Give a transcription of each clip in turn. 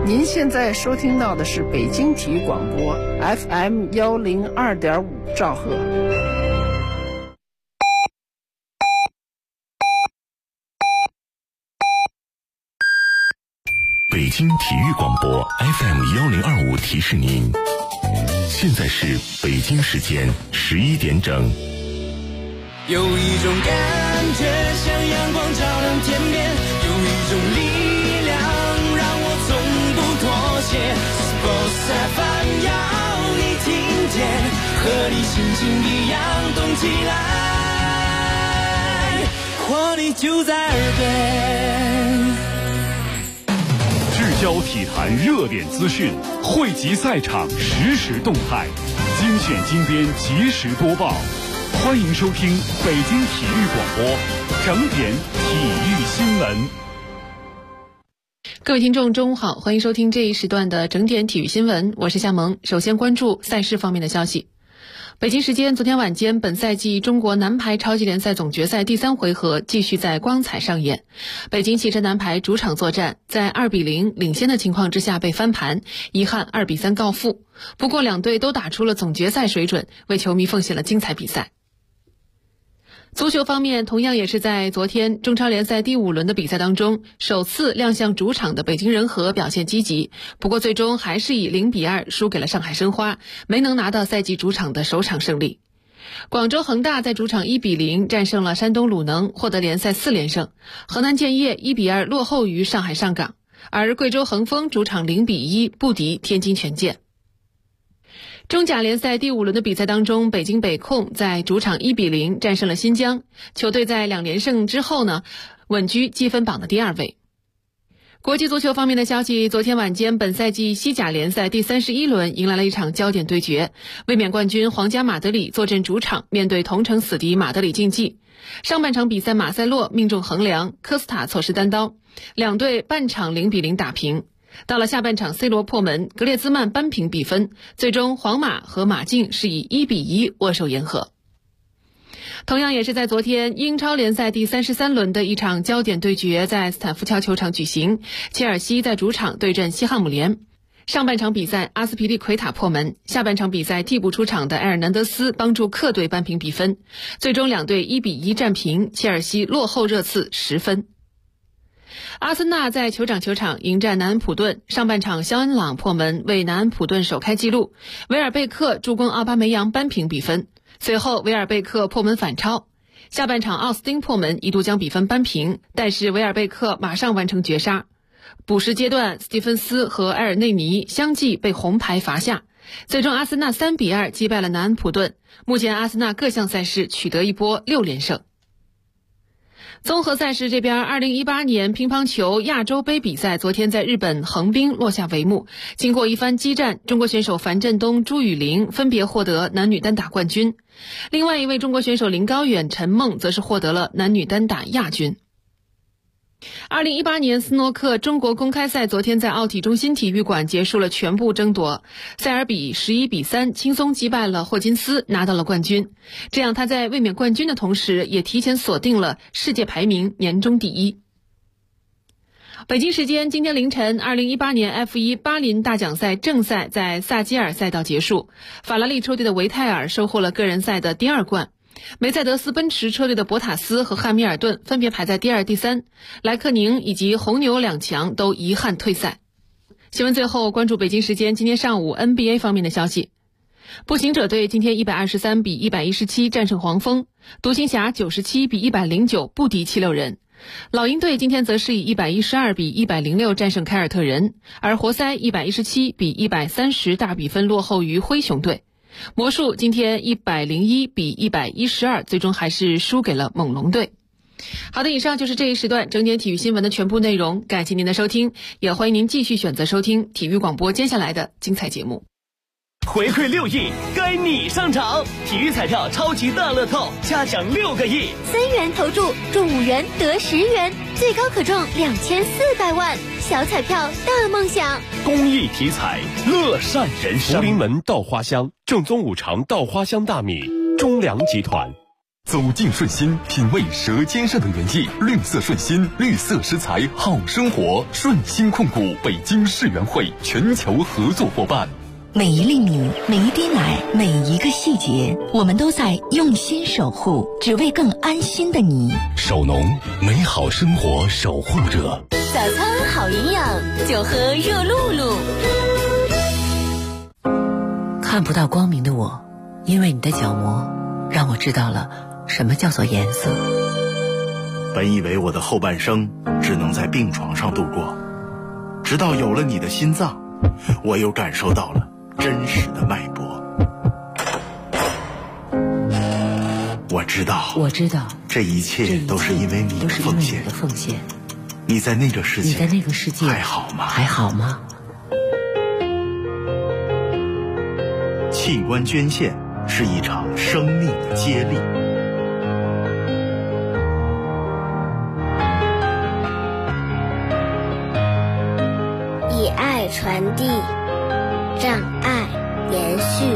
您现在收听到的是北京体育广播 FM 102.5兆赫。 北京体育广播 FM 1025提示您，现在是北京时间11点整。 有一种感觉像阳光照亮天边，有一种力量让我从不妥协。Sports FM 要你听见，和你心情一样动起来，活力就在耳边。 聚焦体坛热点资讯，汇集赛场实时动态，精选精编及时播报。欢迎收听北京体育广播整点体育新闻。 各位听众中午好，欢迎收听这一时段的整点体育新闻，我是夏萌。首先关注赛事方面的消息。北京时间昨天晚间，本赛季中国男排超级联赛总决赛第3回合继续在光彩上演。北京汽车男排主场作战，在2-0领先的情况之下被翻盘，遗憾2-3告负。不过两队都打出了总决赛水准，为球迷奉献了精彩比赛。足球方面，同样也是在昨天中超联赛第5轮的比赛当中，首次亮相主场的北京人和表现积极，不过最终还是以0-2输给了上海申花，没能拿到赛季主场的首场胜利。广州恒大在主场1-0战胜了山东鲁能，获得联赛4连胜。河南建业1-2落后于上海上港，而贵州恒丰主场0-1不敌天津权健。中甲联赛第5轮的比赛当中，北京北控在主场1-0战胜了新疆，球队在2连胜之后呢，稳居积分榜的第2位。国际足球方面的消息，昨天晚间本赛季西甲联赛第31轮迎来了一场焦点对决，卫冕冠军皇家马德里坐镇主场，面对同城死敌马德里竞技。上半场比赛马塞洛命中横梁，科斯塔错失单刀，两队半场0-0打平。到了下半场 C 罗破门，格列兹曼扳平比分，最终皇马和马竞是以1-1握手言和。同样也是在昨天，英超联赛第33轮的一场焦点对决在斯坦福桥球场举行，切尔西在主场对阵西汉姆联。上半场比赛阿斯皮利奎塔破门，下半场比赛替补出场的埃尔南德斯帮助客队扳平比分，最终两队1-1战平，切尔西落后热刺10分。阿森纳在酋长迎战南安普顿，上半场肖恩朗破门为南安普顿首开纪录，维尔贝克助攻奥巴梅扬扳平比分，随后维尔贝克破门反超。下半场奥斯汀破门一度将比分扳平，但是维尔贝克马上完成绝杀。补时阶段，斯蒂芬斯和埃尔内尼相继被红牌罚下，最终阿森纳3-2击败了南安普顿。目前阿森纳各项赛事取得一波6连胜。综合赛事这边，2018年乒乓球亚洲杯比赛昨天在日本横滨落下帷幕。经过一番激战，中国选手樊振东、朱雨玲分别获得男女单打冠军，另外一位中国选手林高远、陈梦则是获得了男女单打亚军。2018年斯诺克中国公开赛昨天在奥体中心体育馆结束了全部争夺，塞尔比11-3轻松击败了霍金斯，拿到了冠军。这样他在卫冕冠军的同时，也提前锁定了世界排名年终第一。北京时间今天凌晨，2018年 F1 巴林大奖赛正赛在萨基尔赛道结束，法拉利车队的维泰尔收获了个人赛的第2冠。梅赛德斯奔驰车队的博塔斯和汉密尔顿分别排在第2、第3，莱克宁以及红牛两强都遗憾退赛。新闻最后关注北京时间今天上午 NBA 方面的消息。步行者队今天123-117战胜黄蜂，独行侠97-109不敌76人。老鹰队今天则是以112-106战胜凯尔特人，而活塞117-130大比分落后于灰熊队。魔术今天101-112最终还是输给了猛龙队。好的，以上就是这一时段整点体育新闻的全部内容，感谢您的收听，也欢迎您继续选择收听体育广播接下来的精彩节目。 回馈6亿，该你上场！体育彩票超级大乐透，嘉奖6个亿 ，3元投注中5元得10元，最高可中2400万，小彩票大梦想。 公益体彩，乐善人生。 福临门稻花香正宗5常稻花香大米，中粮集团。 走进顺心，品味舌尖上的原意。绿色顺心，绿色食材好生活。顺心控股北京世园会全球合作伙伴。 每一粒米，每一滴奶，每一个细节，我们都在用心守护，只为更安心的你。 首农，美好生活守护者。 早餐好营养，就喝热露露。 看不到光明的我，因为你的角膜让我知道了什么叫做颜色。 本以为我的后半生只能在病床上度过，直到有了你的心脏，我又感受到了真实的脉搏。我知道，这一切都是因为你的奉献。你在那个世界还好吗？器官捐献是一场生命的接力。 以爱传递，让爱延续。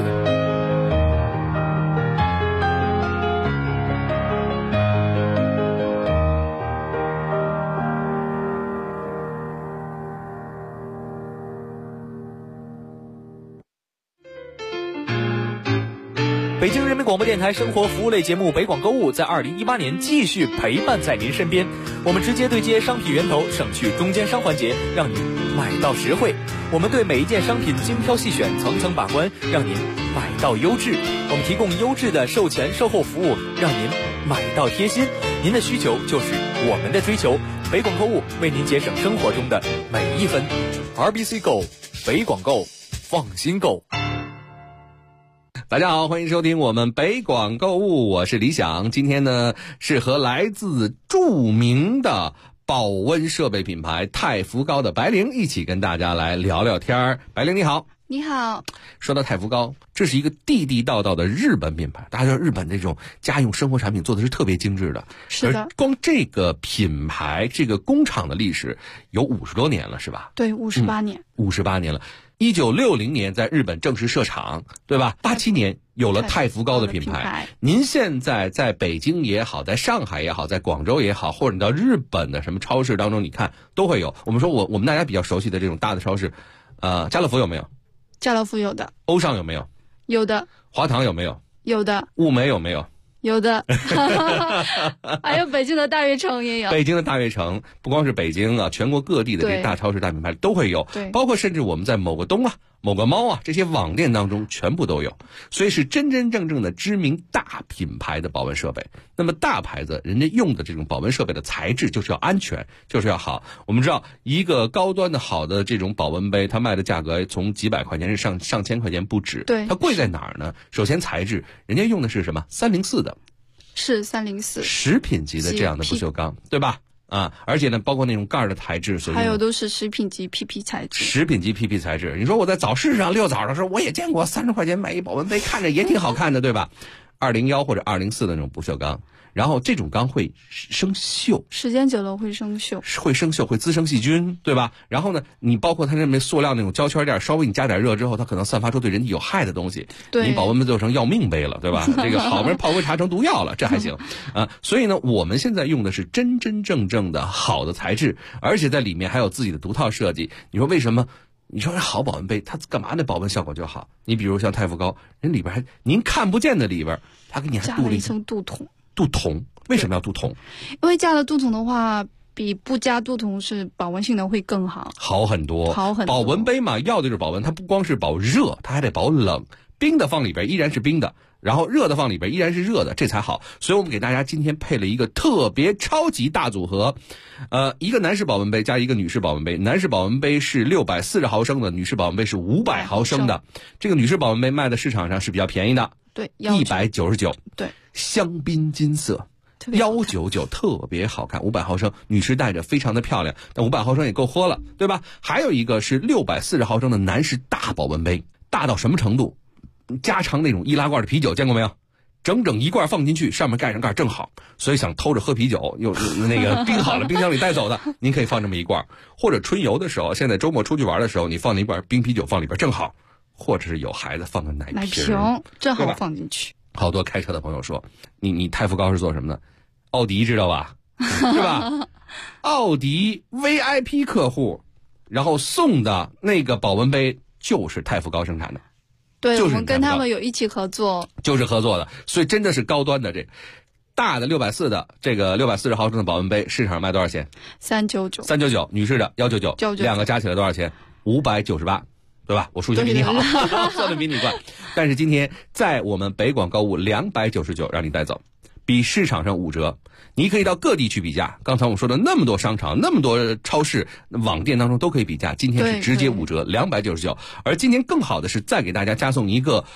北京人民广播电台生活服务类节目北广购物在2018年继续陪伴在您身边。我们直接对接商品源头，省去中间商环节，让您买到实惠。我们对每一件商品精挑细选，层层把关，让您买到优质。我们提供优质的售前售后服务，让您买到贴心。您的需求就是我们的追求。北广购物为您节省生活中的每一分。RBC 购，北广购，放心购。 大家好，欢迎收听我们北广购物，我是李想。今天呢是和来自著名的保温设备品牌太福高的白灵一起跟大家来聊聊天儿。白灵你好。 你好。 说到太福高，这是一个地地道道的日本品牌，大家知道日本这种家用生活产品做的是特别精致的。 是的。 而光这个品牌这个工厂的历史有50多年了是吧？ 对，58年。 58年了。1960年在日本正式设厂，对吧？87年有了太福高的品牌。您现在在北京也好，在上海也好，在广州也好，或者你到日本的什么超市当中，你看都会有。我们说我们大家比较熟悉的这种大的超市，家乐福有没有？ 家乐福有的。 欧尚有没有？ 有的。 华堂有没有？ 有的。 物美有没有？ 有的。还有北京的大悦城也有。 北京的大悦城不光是北京啊，全国各地的这些大超市大品牌都会有。 对。 包括甚至我们在某个东啊、某个猫啊这些网店当中全部都有。所以是真真正正的知名大品牌的保温设备。那么大牌子人家用的这种保温设备的材质就是要安全，就是要好。我们知道一个高端的好的这种保温杯，它卖的价格从几百块钱是上千块钱不止。 对。 它贵在哪儿呢？首先材质，人家用的是什么？304的。 是304 食品级的这样的不锈钢，对吧？而且呢，包括那种盖的材质， 还有都是食品级 PP 材质。 食品级 PP 材质，你说我在早市上遛早的时候，我也见过30块钱买一保温杯，看着也挺好看的，对吧？201或者204的那种不锈钢，然后这种钢会生锈， 时间久了会生锈， 会滋生细菌，对吧？然后呢，你包括它那边塑料那种胶圈垫，稍微你加点热之后，它可能散发出对人体有害的东西。 对， 你保温杯做成要命杯了，对吧？这个好不容易泡杯茶成毒药了，这还行啊。所以呢，我们现在用的是真真正正的好的材质，而且在里面还有自己的独套设计。你说为什么？你说好保温杯，它干嘛那保温效果就好？你比如像太福高，人里边还您看不见的里边，它给你还镀了一层镀铜。 镀铜为什么要镀铜？ 因为加了镀铜的话，比不加镀铜是保温性能会更好， 好很多。保温杯嘛，要的就是保温，它不光是保热，它还得保冷。冰的放里边依然是冰的，然后热的放里边依然是热的，这才好。所以我们给大家今天配了一个特别超级大组合，一个男士保温杯加一个女士保温杯。男士保温杯是640毫升的，女士保温杯是500毫升的。这个女士保温杯卖的市场上是比较便宜的， 对 ，199。 对， 香槟金色。199特别好看，500毫升，女士戴着非常的漂亮，但500毫升也够喝了，对吧？还有一个是640毫升的男士大保温杯，大到什么程度？加长那种易拉罐的啤酒见过没有？整整一罐放进去，上面盖上盖正好。所以想偷着喝啤酒，又那个冰好了冰箱里带走的，您可以放这么一罐。或者春游的时候，现在周末出去玩的时候，你放那一罐冰啤酒放里边正好。或者是有孩子放个奶瓶， 正好放进去。 好多开车的朋友说，你太福高是做什么的？奥迪知道吧？是吧？奥迪 VIP 客户，然后送的那个保温杯就是太福高生产的。 对， 就是我们跟他们有一起合作， 就是合作的，所以真的是高端的。这大的640的这个640毫升的保温杯，市场卖多少钱？399，女士的199，两个加起来多少钱？598，对吧？我数学比你好，算的比你快。但是今天在我们北广购物299让你带走，比市场上5折。你可以到各地去比价，刚才我说的那么多商场、那么多超市、网店当中都可以比价，今天是直接5折，299。而今天更好的是再给大家加送一个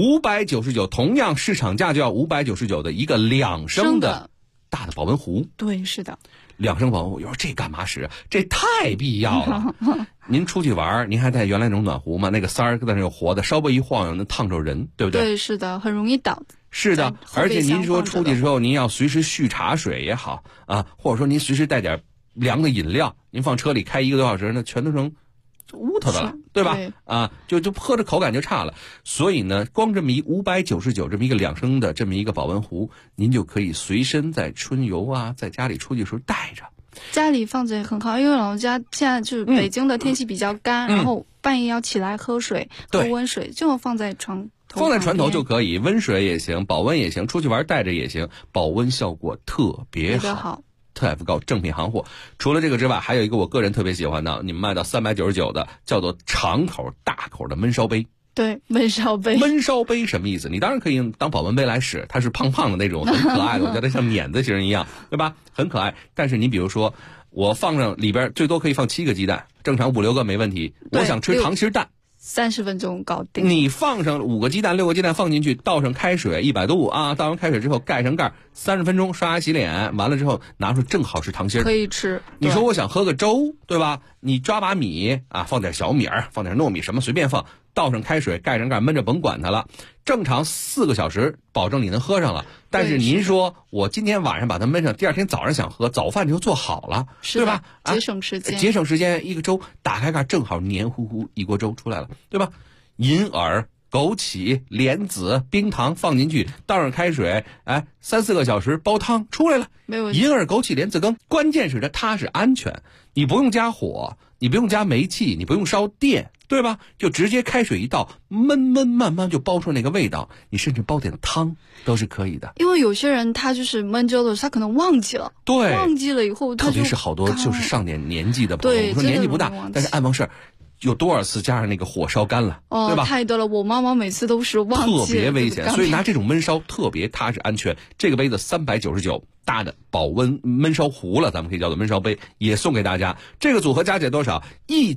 599，同样市场价就要599的一个2升的大的保温壶。 对，是的。 2升保温壶，说这干嘛使啊？这太必要了。您出去玩，您还带原来那种暖壶吗？那个塞儿在那有活的，稍微一晃悠能烫着人，对不对？ 对，是的，很容易倒。 是的，而且您说出去之后，您要随时续茶水也好啊，或者说您随时带点凉的饮料，您放车里开1个多小时，那全都成乌头的了，对吧？啊，就喝着口感就差了。所以呢，光这么一599这么一个2升的这么一个保温壶，您就可以随身在春游啊，在家里出去的时候带着。 家里放着也很好，因为老人家现在就是北京的天气比较干，然后半夜要起来喝水，喝温水，就放在床头就可以，温水也行，保温也行，出去玩带着也行，保温效果特别好。太福高正品行货。除了这个之外，还有一个我个人特别喜欢的，你们卖到399的，叫做长口大口的焖烧杯。 对，焖烧杯。 焖烧杯什么意思？你当然可以当保温杯来使，它是胖胖的那种，很可爱的，我觉得像碾子型一样，对吧？很可爱。但是你比如说，我放上里边最多可以放7个鸡蛋，正常5、6个没问题。我想吃糖心蛋。 30分钟搞定。 你放上5个鸡蛋、6个鸡蛋放进去，倒上开水100度啊，倒完开水之后盖上盖，30分钟刷牙洗脸，完了之后拿出正好是糖心， 可以吃。 你说我想喝个粥，对吧？你抓把米啊，放点小米儿，放点糯米，什么随便放，倒上开水盖上盖焖着，甭管它了。正常4个小时，保证你能喝上了。但是您说我今天晚上把它焖上，第二天早上想喝，早饭就做好了，对吧？ 节省时间， 节省时间。一个粥打开盖，正好黏糊糊一锅粥出来了，对吧？银耳、枸杞、莲子、冰糖放进去，倒上开水，3、4个小时煲汤出来了， 没问题。 银耳、枸杞、莲子羹，关键是它是安全，你不用加火，你不用加煤气，你不用烧电，对吧？就直接开水一倒，焖慢慢就煲出那个味道。你甚至煲点汤都是可以的。 因为有些人他就是焖粥的时候，他可能忘记了， 对， 忘记了以后， 特别是好多就是上点年纪的朋友，我说年纪不大，但是爱忘事儿。有多少次加上那个火烧干了，对吧？ 太多了，我妈妈每次都是忘记了， 特别危险。所以拿这种焖烧特别踏实安全。这个杯子399，大的保温焖烧壶了，咱们可以叫做焖烧杯，也送给大家。这个组合加起来多少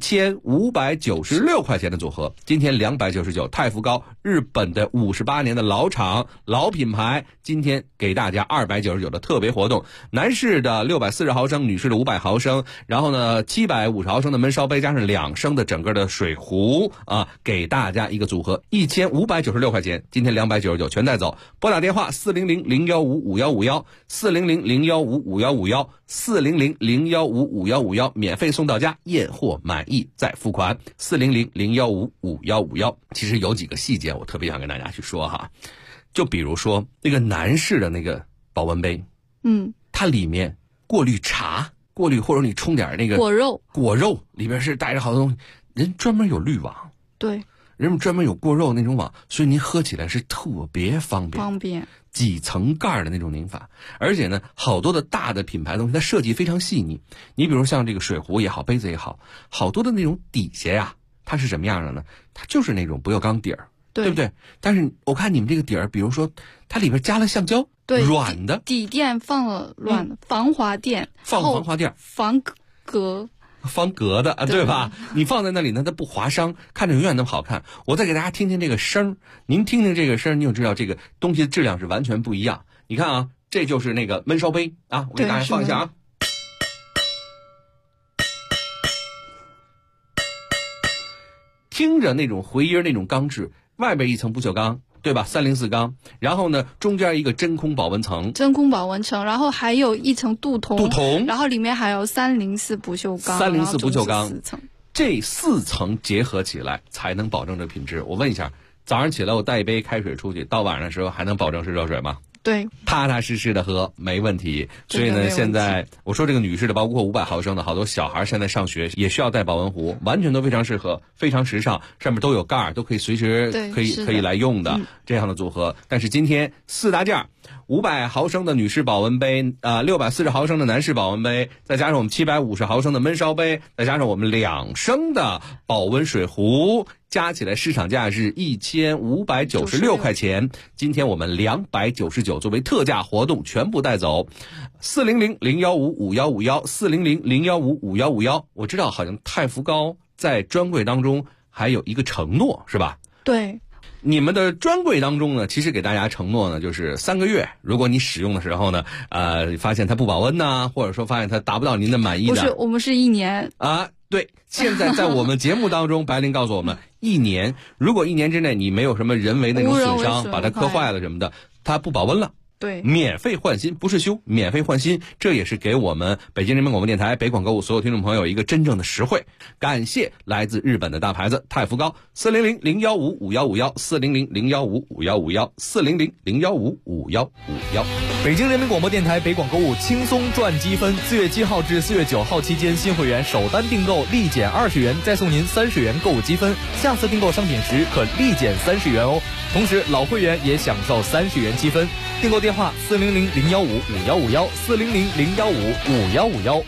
？1596块钱的组合，今天299。太福高，日本的58年的老厂老品牌，今天给大家299的特别活动。男士的640毫升，女士的500毫升，然后呢750毫升的焖烧杯加上2升的整个的水壶啊，给大家一个组合1596块钱，今天299全带走。拨打电话400-015-5151，400-015-5151，400-015-5151，免费送到家，验货满意再付款。400-015-5151。其实有几个细节我特别想跟大家去说哈，就比如说那个男士的那个保温杯，它里面过滤茶。过滤或者你冲点那个果肉里边是带着好多东西，人专门有滤网， 对， 人们专门有过肉那种网，所以您喝起来是特别方便，几层盖的那种拧法。而且呢，好多的大的品牌东西它设计非常细腻，你比如像这个水壶也好，杯子也好，好多的那种底下呀，它是什么样的呢？它就是那种不锈钢底儿，对不对？但是我看你们这个底儿，比如说它里边加了橡胶， 对， 软的底垫放了软的防滑垫， 防滑垫， 防隔的啊，对吧？你放在那里呢，它不划伤，看着永远那么好看。我再给大家听听这个声，您听听这个声，你就知道这个东西的质量是完全不一样。你看啊，这就是那个焖烧杯啊，我给大家放一下啊，听着那种回音，那种钢质，外边一层不锈钢。对吧？304钢，然后呢，中间一个真空保温层， 然后还有一层镀铜，然后里面还有304不锈钢 ，304不锈钢，这4层结合起来才能保证这品质。我问一下， 早上起来我带一杯开水出去，到晚上的时候还能保证是热水吗？ 对， 踏踏实实的喝没问题。所以呢，现在我说这个女士的，包括500毫升的，好多小孩现在上学也需要带保温壶，完全都非常适合，非常时尚，上面都有盖儿，都可以随时可以来用的这样的组合。但是今天4大件，500毫升的女士保温杯，640毫升的男士保温杯，再加上我们750毫升的焖烧杯，再加上我们2升的保温水壶，加起来市场价是1596块钱。今天我们299作为特价活动全部带走。400-015-5151，400-015-5151。我知道好像太福高在专柜当中还有一个承诺，是吧？ 对。 你们的专柜当中呢，其实给大家承诺呢，就是3个月，如果你使用的时候呢，发现它不保温呐，或者说发现它达不到您的满意的， 不是，我们是1年啊。对，现在在我们节目当中，白灵告诉我们，1年，如果1年之内你没有什么人为那种损伤，把它磕坏了什么的，它不保温了。 对， 免费换新，不是修，免费换新，这也是给我们北京人民广播电台北广购物所有听众朋友一个真正的实惠。感谢来自日本的大牌子太福高，400-015-5151，400-015-5151，400-015-5151。 北京人民广播电台北广购物轻松赚积分，4月7号至4月9号期间，新会员首单订购立减20元，再送您30元购物积分，下次订购商品时可立减30元哦。同时老会员也享受30元积分。订购电话400-015-5151，400-015-5151。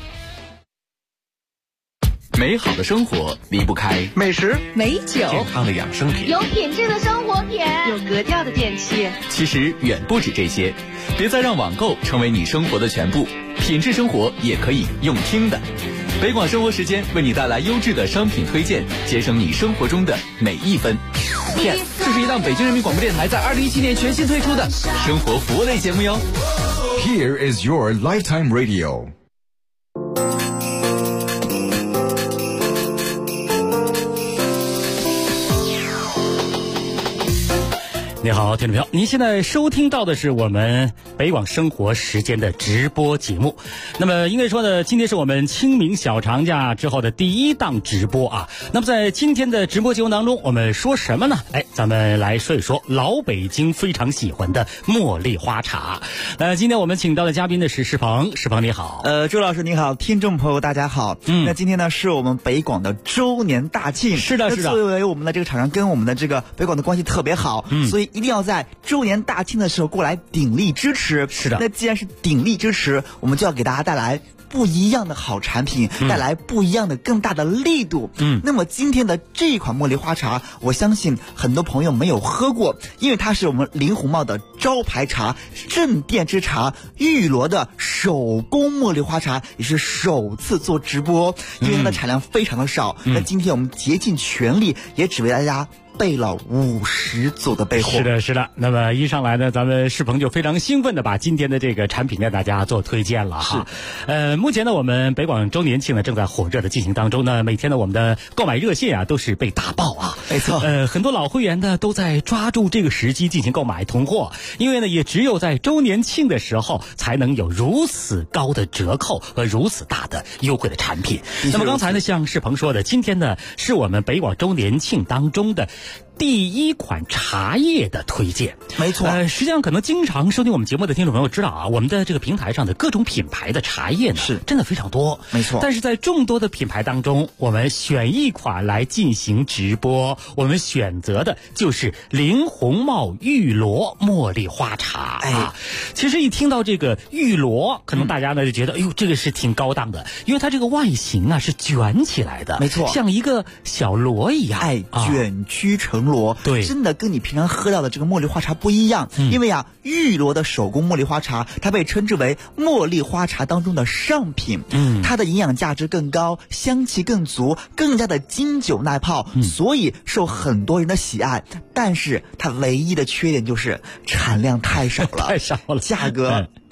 美好的生活离不开美食、 美酒、 健康的养生品， 有品质的生活品， 有格调的电器。 其实远不止这些，别再让网购成为你生活的全部，品质生活也可以用听的。北广生活时间为你带来优质的商品推荐，节省你生活中的每一分。 Yes， 这是一档北京人民广播电台在2017年全新推出的生活服务类节目哟。 Here is your lifetime radio。 你好，听众朋友，您现在收听到的是我们北广生活时间的直播节目。那么应该说呢，今天是我们清明小长假之后的第1档直播啊。那么在今天的直播节目当中，我们说什么呢？咱们来说一说老北京非常喜欢的茉莉花茶。今天我们请到的嘉宾呢是世鹏，世鹏你好。 朱老师你好，听众朋友大家好。那今天呢是我们北广的周年大庆。 是的，是的。 作为我们的这个厂商跟我们的这个北广的关系特别好，所以一定要在周年大庆的时候过来鼎力支持。 是的。 那既然是鼎力支持，我们就要给大家带来不一样的好产品，带来不一样的更大的力度。那么今天的这款茉莉花茶，我相信很多朋友没有喝过，因为它是我们林红帽的招牌茶，镇店之茶，玉罗的手工茉莉花茶，也是首次做直播，因为它的产量非常的少。那今天我们竭尽全力，也只为大家备了50组的备货。 是的，是的。那么一上来呢，咱们世鹏就非常兴奋的把今天的这个产品跟大家做推荐了哈。目前呢，我们北广周年庆呢正在火热的进行当中呢，每天呢我们的购买热线啊都是被打爆啊。 没错。 很多老会员呢都在抓住这个时机进行购买囤货，因为呢也只有在周年庆的时候才能有如此高的折扣和如此大的优惠的产品。那么刚才呢，像世鹏说的，今天呢是我们北广周年庆当中的第1款茶叶的推荐。 没错。 实际上可能经常收听我们节目的听众朋友知道啊，我们的这个平台上的各种品牌的茶叶呢是真的非常多。 没错。 但是在众多的品牌当中，我们选一款来进行直播，我们选择的就是林红帽玉罗茉莉花茶。其实一听到这个玉罗，可能大家呢就觉得，哎呦，这个是挺高档的，因为它这个外形啊是卷起来的。 没错。 像一个小螺一样。 卷曲成螺。 对。 真的跟你平常喝到的这个茉莉花茶不一样。因为玉罗的手工茉莉花茶，它被称之为茉莉花茶当中的上品。它的营养价值更高，香气更足，更加的经久耐泡，所以受很多人的喜爱。但是它唯一的缺点就是产量太少了， 太少了， 价格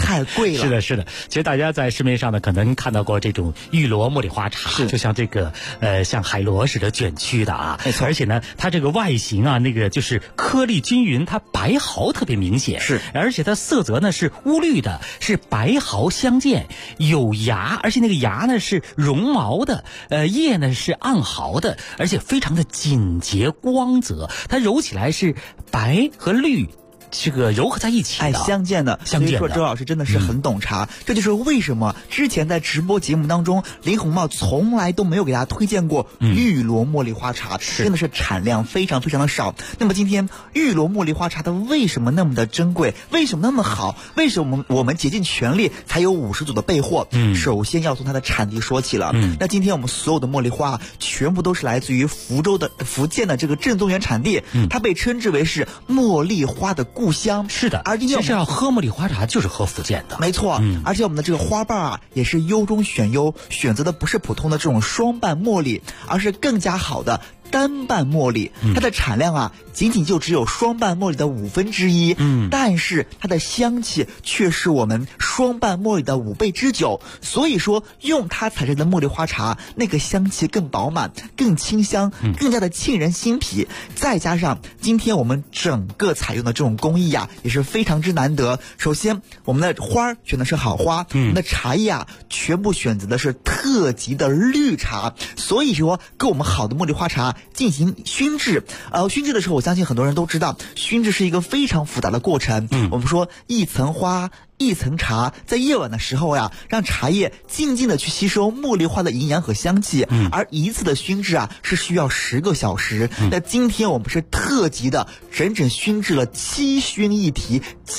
太贵了。 是的，是的。其实大家在市面上呢，可能看到过这种玉螺茉莉花茶，就像这个像海螺似的卷曲的啊。 没错。 而且呢，它这个外形啊，那个就是颗粒均匀，它白毫特别明显。 是。 而且它色泽呢是乌绿的，是白毫相间，有芽，而且那个芽呢是绒毛的，叶呢是暗毫的，而且非常的紧结光泽，它揉起来是白和绿这个糅合在一起的， 相间的。所以说周老师真的是很懂茶，这就是为什么之前在直播节目当中，林红帽从来都没有给大家推荐过玉螺茉莉花茶，真的是产量非常非常的少。那么今天玉螺茉莉花茶它为什么那么的珍贵，为什么那么好，为什么我们竭尽全力才有50组的备货？首先要从它的产地说起了。那今天我们所有的茉莉花全部都是来自于福建的这个正宗源产地，它被称之为是茉莉花的故乡。 是的， 而今天其实要喝茉莉花茶就是喝福建的， 没错。而且我们的这个花瓣啊，也是优中选优，选择的不是普通的这种双瓣茉莉，而是更加好的单瓣茉莉。它的产量啊，仅仅就只有双瓣茉莉的1/5，但是它的香气却是我们双瓣茉莉的5倍之久。所以说，用它采摘的茉莉花茶，那个香气更饱满、更清香、更加的沁人心脾。再加上今天我们整个采用的这种工艺啊，也是非常之难得。首先，我们的花选的是好花，我们的茶叶啊，全部选择的是特级的绿茶。所以说，跟我们好的茉莉花茶进行熏制。熏制的时候，我相信很多人都知道，熏制是一个非常复杂的过程。我们说一层花一层茶，在夜晚的时候呀，让茶叶静静的去吸收茉莉花的营养和香气。而一次的熏制啊，是需要10个小时。那今天我们是特级的，整整熏制了7熏1提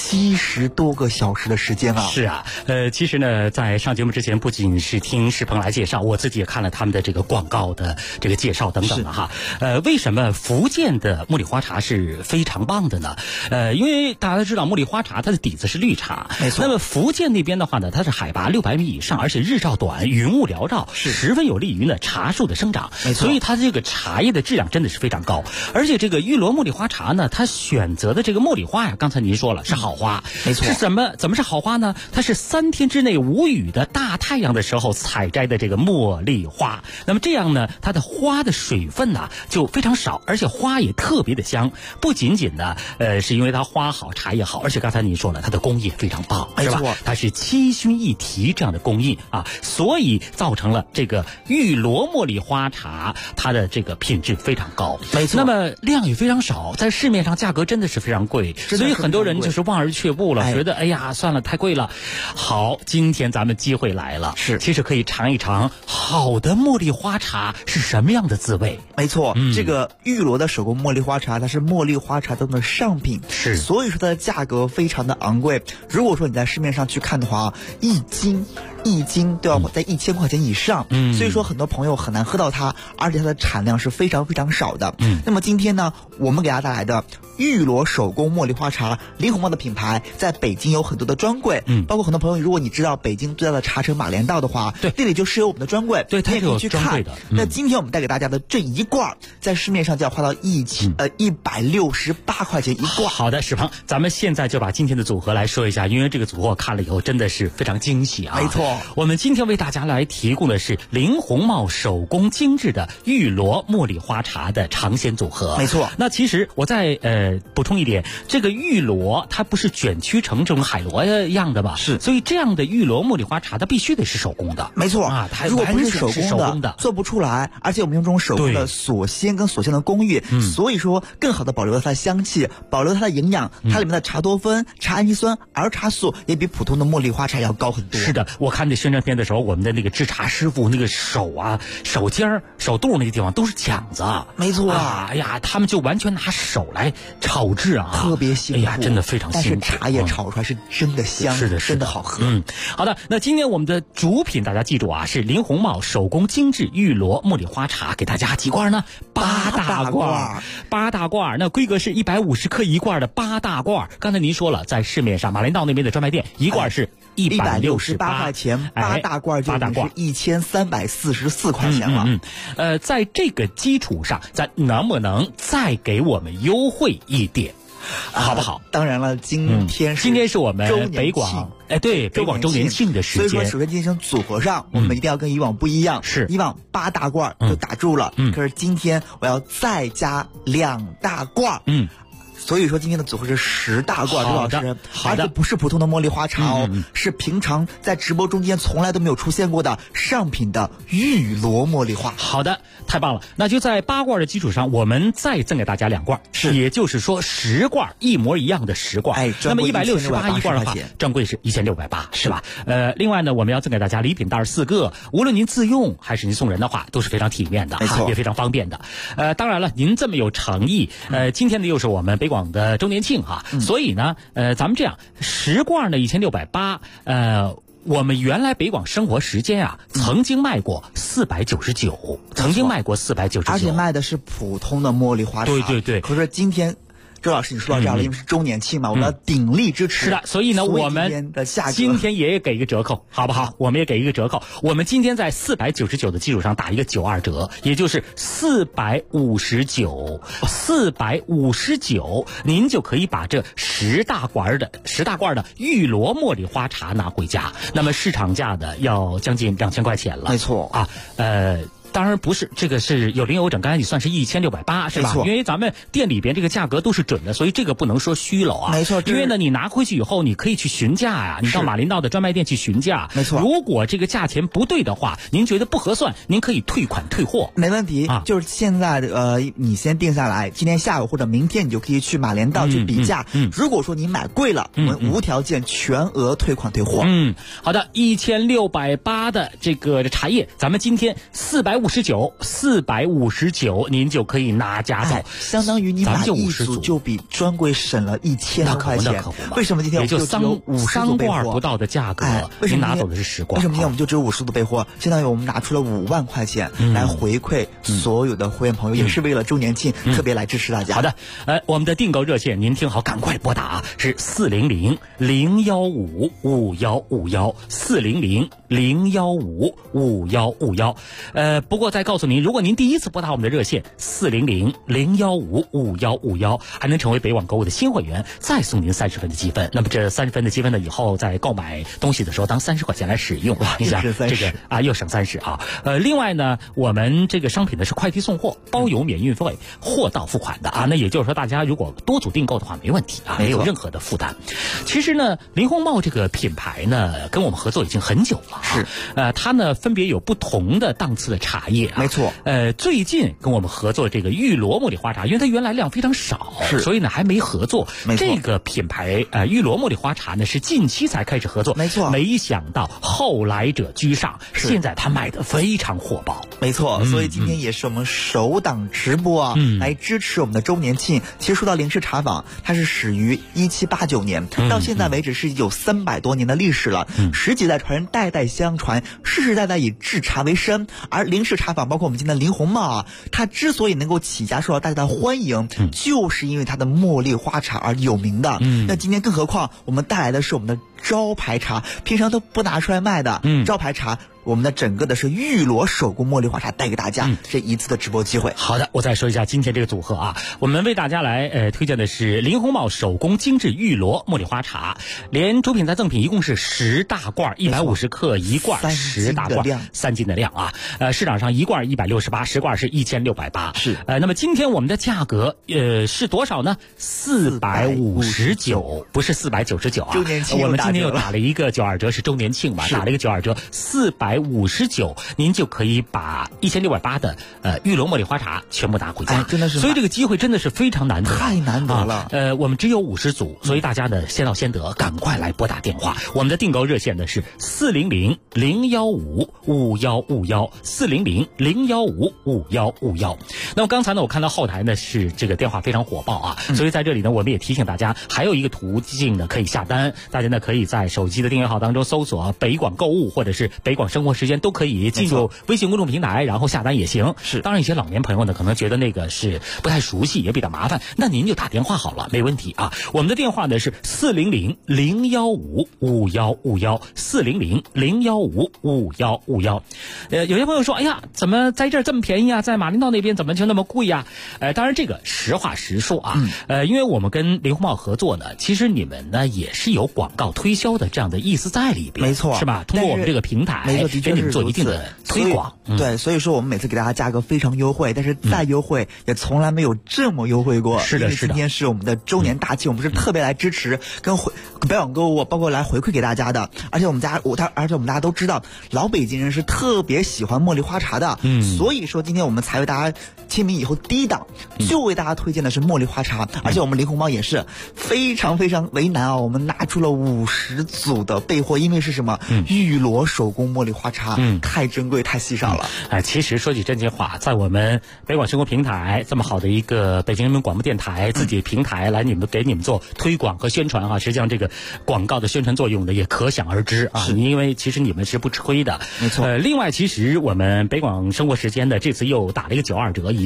，70多个小时的时间啊。 是啊，其实呢，在上节目之前，不仅是听世鹏来介绍，我自己也看了他们的这个广告的这个介绍等等的哈。为什么福建的茉莉花茶是非常棒的呢？因为大家都知道茉莉花茶它的底子是绿茶， 没错。 那么福建那边的话呢，它是海拔600米以上，而且日照短，云雾缭绕，十分有利于呢茶树的生长。 没错。 所以它这个茶叶的质量真的是非常高。而且这个玉螺茉莉花茶呢，它选择的这个茉莉花呀，刚才您说了是好花， 没错。 是怎么是好花呢？它是3天之内无雨的大太阳的时候采摘的这个茉莉花。那么这样呢，它的花的水分呢就非常少，而且花也特别的香。不仅仅呢，是因为它花好，茶叶好，而且刚才您说了，它的工艺非常棒， 没错。 是吧？它是7熏1提这样的工艺啊，所以造成了这个玉螺茉莉花茶它的这个品质非常高， 没错。 那么量也非常少，在市面上价格真的是非常贵，所以很多人就是望而却步了，觉得哎呀算了太贵了。好，今天咱们机会来了，其实可以尝一尝好的茉莉花茶是什么样的滋味。 没错，这个玉螺的手工茉莉花茶，它是茉莉花茶中的上品， 是， 所以说它的价格非常的昂贵。如果说你在市面上去看的话，一斤都要在1000块钱以上，所以说很多朋友很难喝到它，而且它的产量是非常非常少的。那么今天呢，我们给大家带来的玉螺手工茉莉花茶，林红帽的品牌在北京有很多的专柜，包括很多朋友，如果你知道北京最大的茶城马连道的话，对，那里就设有我们的专柜， 对，它也可以去看的。 那今天我们带给大家的这一罐，在市面上就要花到168块钱一罐。 好的，史鹏，咱们现在就把今天的组合来说一下，因为这个组合我看了以后真的是非常惊喜啊。 没错， 我们今天为大家来提供的是林红帽手工精致的玉螺茉莉花茶的尝鲜组合。 没错。 那其实我再补充一点，这个玉螺它不是卷曲成这种海螺一样的吧？ 是。 所以这样的玉螺茉莉花茶它必须得是手工的。 没错啊，它如果不是手工的做不出来。而且我们用这种手工的锁鲜跟锁鲜的工艺，所以说更好的保留了它的香气，保留它的营养，它里面的茶多酚、茶氨基酸、儿茶素也比普通的茉莉花茶要高很多。 是的，我看这宣传片的时候，我们的那个制茶师傅那个手啊、手尖儿、手肚那个地方都是茧子。 没错啊，哎呀，他们就完全拿手来炒制啊， 特别辛苦。 哎呀，真的非常辛苦。 但是茶叶炒出来是真的香， 是的， 真的好喝。 好的，那今天我们的主品大家记住啊，是林红帽手工精致玉螺茉莉花茶，给大家几罐呢？8大罐，8大罐，那规格是150克一罐的8大罐。刚才您说了，在市面上马连道那边的专卖店，一罐是168 块钱，8大罐就是1344块钱了。 在这个基础上，咱能不能再给我们优惠一点？ 好不好？ 当然了，今天是我们北广对北广周年庆的时间。 所以说，首先进行组合上，我们一定要跟以往不一样。 是以往8大罐就打住了，可是今天我要再加2大罐。所以说今天的组合是10大罐，周老师，而且不是普通的茉莉花茶哦，是平常在直播中间从来都没有出现过的上品的玉螺茉莉花。 好的，太棒了！那就在8罐的基础上，我们再赠给大家2罐，也就是说10罐一模一样的10罐。那么168一罐的话，专柜是1680，是吧？另外呢，我们要赠给大家礼品袋4个，无论您自用还是您送人的话，都是非常体面的， 没错， 也非常方便的。当然了，您这么有诚意，今天呢又是我们北广的周年庆哈，所以呢，咱们这样10罐的1680，我们原来北广生活时间啊，曾经卖过499，曾经卖过499， 而且卖的是普通的茉莉花茶。 对。 可是今天，周老师你说到这样了，因为是周年庆嘛，我们要鼎力支持。 是的，所以呢，我们今天也给一个折扣，好不好？我们也给一个折扣。我们今天在499的基础上打一个92折，也就是459，您就可以把这10大罐的玉螺茉莉花茶拿回家。那么市场价的要将近2000块钱了， 没错啊，当然不是，这个是有零有整，刚才你算是1680，是吧？因为咱们店里边这个价格都是准的，所以这个不能说虚了啊。 没错， 因为呢，你拿回去以后，你可以去询价呀，你到马林道的专卖店去询价。 没错， 如果这个价钱不对的话，您觉得不合算，您可以退款退货。 没问题啊，就是现在你先定下来，今天下午或者明天你就可以去马连道去比价。如果说你买贵了，我们无条件全额退款退货。 好的，1680的这个茶叶，咱们今天459，您就可以拿家走， 相当于你买一组就比专柜省了1000多块钱。为什么今天我们就只有50组备货？ 3罐不到的价格，您拿走的是10罐。 为什么今天我们就只有50组备货？相当于我们拿出了5万块钱来回馈所有的会员朋友，也是为了周年庆特别来支持大家。 好的，我们的订购热线您听好，赶快拨打啊，是400-015-5151，400-015-5151。不过再告诉您，如果您第一次拨打我们的热线400-015-5151，还能成为北网购物的新会员，再送您30分的积分。那么这30分的积分呢，以后在购买东西的时候当30块钱来使用。你想这个啊，又省30啊。另外呢，我们这个商品呢是快递送货，包邮免运费，货到付款的啊。那也就是说，大家如果多组订购的话，没问题啊，没有任何的负担。其实呢，林红帽这个品牌呢，跟我们合作已经很久了。 是， 它呢分别有不同的档次的茶叶啊。 没错。 最近跟我们合作这个玉螺茉莉花茶，因为它原来量非常少，所以呢还没合作。这个品牌玉螺茉莉花茶呢是近期才开始合作。 没错。 没想到后来者居上，现在它卖得非常火爆。 没错，所以今天也是我们首档直播啊，来支持我们的周年庆。其实说到林氏茶坊，它是始于1789年，到现在为止是有300多年的历史了，10几代传人，代代相传，世世代代以制茶为生。而林氏茶坊，包括我们今天的林红帽啊，它之所以能够起家受到大家的欢迎，就是因为它的茉莉花茶而有名的。那今天更何况我们带来的是我们的招牌茶，平常都不拿出来卖的招牌茶。我们的整个的是玉螺手工茉莉花茶带给大家这一次的直播机会。 好的，我再说一下今天这个组合啊，我们为大家来推荐的是林红帽手工精致玉螺茉莉花茶，连主品再赠品一共是10大罐，150克一罐，10大罐3斤的量啊。市场上一罐168，10罐是1680。 是， 那么今天我们的价格是多少呢？459，不是499啊。 周年庆我们今天又打了一个92折，是周年庆嘛，打了一个92折，459，您就可以把1680的玉螺茉莉花茶全部拿回家。 真的是， 所以这个机会真的是非常难得， 太难得了。 我们只有50组，所以大家呢先到先得，赶快来拨打电话。我们的订购热线呢是400-015-5151，400-015-5151。那么刚才呢，我看到后台呢是这个电话非常火爆啊，所以在这里呢，我们也提醒大家，还有一个途径呢可以下单，大家呢可以在手机的订阅号当中搜索北广购物或者是北广生活生活时间都可以进入微信公众平台，然后下单也行。 是， 当然一些老年朋友呢，可能觉得那个是不太熟悉，也比较麻烦，那您就打电话好了，没问题啊。我们的电话呢是400-015-5151，400-015-5151。有些朋友说，哎呀，怎么在这儿这么便宜啊？在马林道那边怎么就那么贵呀？当然这个实话实说啊，因为我们跟林鸿茂合作呢，其实你们呢也是有广告推销的这样的意思在里边， 没错， 是吧？通过我们这个平台， 没错，的确给你们做一定的推广。 对，所以说我们每次给大家价格非常优惠，但是再优惠也从来没有这么优惠过。 是的，是的。 今天是我们的周年大庆，我们是特别来支持跟北广购物，包括来回馈给大家的。而且我们大家都知道，老北京人是特别喜欢茉莉花茶的，所以说今天我们才为大家签名以后第一档就为大家推荐的是茉莉花茶，而且我们林鸿茂也是非常非常为难啊，我们拿出了50组的备货，因为是什么？玉螺手工茉莉花茶，太珍贵太稀少了。 其实说句真心话，在我们北广生活平台这么好的一个北京人民广播电台自己平台来给你们做推广和宣传啊，实际上这个广告的宣传作用呢也可想而知啊，因为其实你们是不吃亏的， 没错。 另外其实我们北广生活时间的这次又打了一个92折，以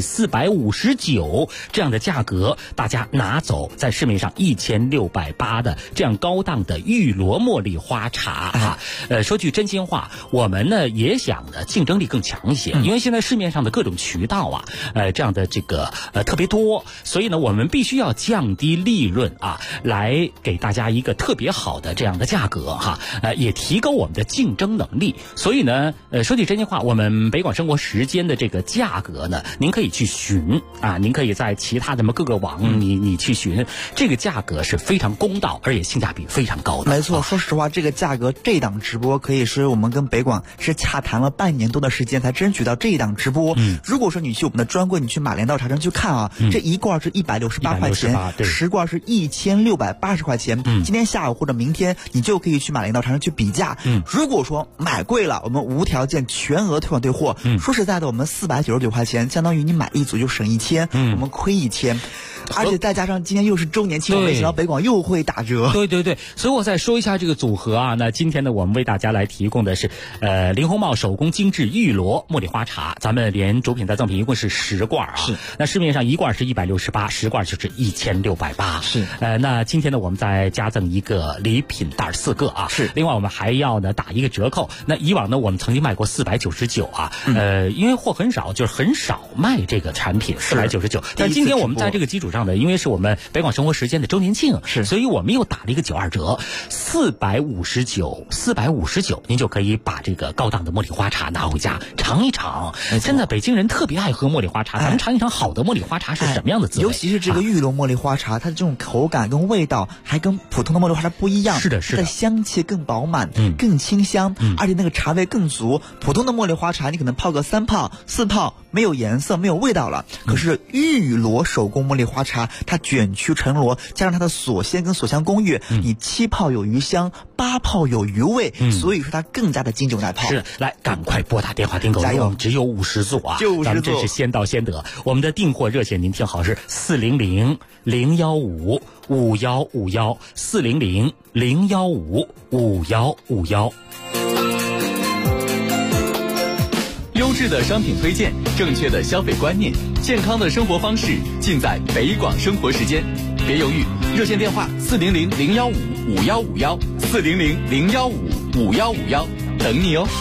459这样的价格，大家拿走在市面上1680的这样高档的玉螺茉莉花茶啊。说句真心话，我们呢也想呢竞争力更强一些，因为现在市面上的各种渠道啊，这样的这个特别多，所以呢我们必须要降低利润啊，来给大家一个特别好的这样的价格哈，也提高我们的竞争能力。所以呢，说句真心话，我们北广生活时间的这个价格呢，您可以去询啊，您可以在其他的各个网你去询，这个价格是非常公道，而且性价比非常高的。 没错，说实话，这个价格这档直播可以是我们跟北广是洽谈了半年多的时间才争取到这一档直播。如果说你去我们的专柜，你去马连道茶城去看啊，这一罐是168块钱，10罐是1680块钱。今天下午或者明天你就可以去马连道茶城去比价。如果说买贵了，我们无条件全额退款退货。说实在的，我们499块钱相当于你买一组就省1000，我们亏1000。而且再加上今天又是周年庆，没想到北广又会打折。 对对对，所以我再说一下这个组合啊。那今天呢，我们为大家来提供的是林鸿茂手工精致玉螺茉莉花茶，咱们连主品带赠品一共是10罐啊。是。那市面上一罐是168，10罐就是1680。 是。 那今天呢，我们再加赠一个礼品袋4个啊。是。另外我们还要呢打一个折扣。那以往呢，我们曾经卖过499啊。因为货很少，就是很少卖这个产品499。但今天我们在这个基础上，因为是我们北广生活时间的周年庆，所以我们又打了一个92折，459，您就可以把这个高档的茉莉花茶拿回家尝一尝。真的，北京人特别爱喝茉莉花茶，咱们尝一尝好的茉莉花茶是什么样的滋味。 尤其是这个玉螺茉莉花茶，它的这种口感跟味道还跟普通的茉莉花茶不一样。 是的，是的， 它的香气更饱满，更清香，而且那个茶味更足。普通的茉莉花茶，你可能泡个3泡4泡，没有颜色，没有味道了。可是玉螺手工茉莉花茶，它卷曲成螺，加上它的锁鲜跟锁香工艺，你7泡有余香，8泡有余味，所以说它更加的经久耐泡。 是，来赶快拨打电话订购， 加油！ 只有50组啊， 就50组， 咱们这是先到先得。我们的订货热线您听好是400-015-5151，400-015-5151。 优质的商品推荐，正确的消费观念，健康的生活方式，尽在北广生活时间。别犹豫，热线电话400-015-5151，400-015-5151，等你哦。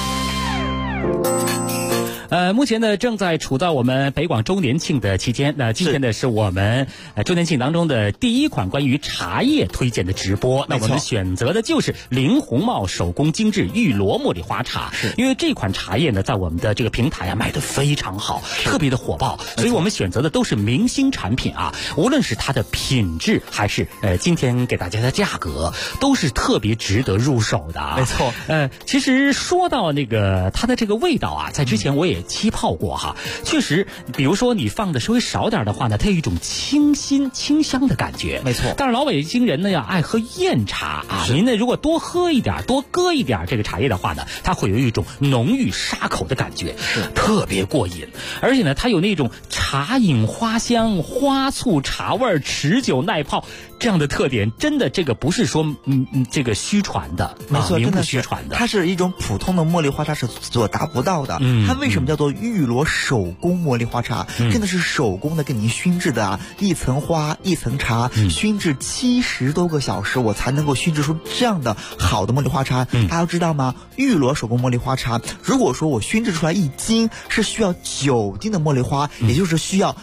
目前呢正在处在我们北广周年庆的期间。那今天呢是我们周年庆当中的第一款关于茶叶推荐的直播。那我们选择的就是林鸿茂手工精致玉螺茉莉花茶，因为这款茶叶呢在我们的这个平台啊卖得非常好，特别的火爆，所以我们选择的都是明星产品啊，无论是它的品质还是今天给大家的价格，都是特别值得入手的啊。 没错。 其实说到那个它的这个味道啊，在之前我也气泡过哈。确实，比如说你放的稍微少点的话呢，它有一种清新清香的感觉。 没错。 但是老北京人呢要爱喝燕茶啊，您呢如果多喝一点，多搁一点这个茶叶的话呢，它会有一种浓郁沙口的感觉，特别过瘾。而且呢，它有那种茶饮花香、花醋茶味、持久耐泡这样的特点，真的这个不是说这个虚传的， 没错， 名不虚传的。 它是一种普通的茉莉花茶是所达不到的。它为什么叫做玉螺手工茉莉花茶？真的是手工的给您熏制的啊，一层花一层茶，熏制70多个小时，我才能够熏制出这样的好的茉莉花茶。大家知道吗？玉螺手工茉莉花茶，如果说我熏制出来1斤，是需要9斤的茉莉花，也就是需要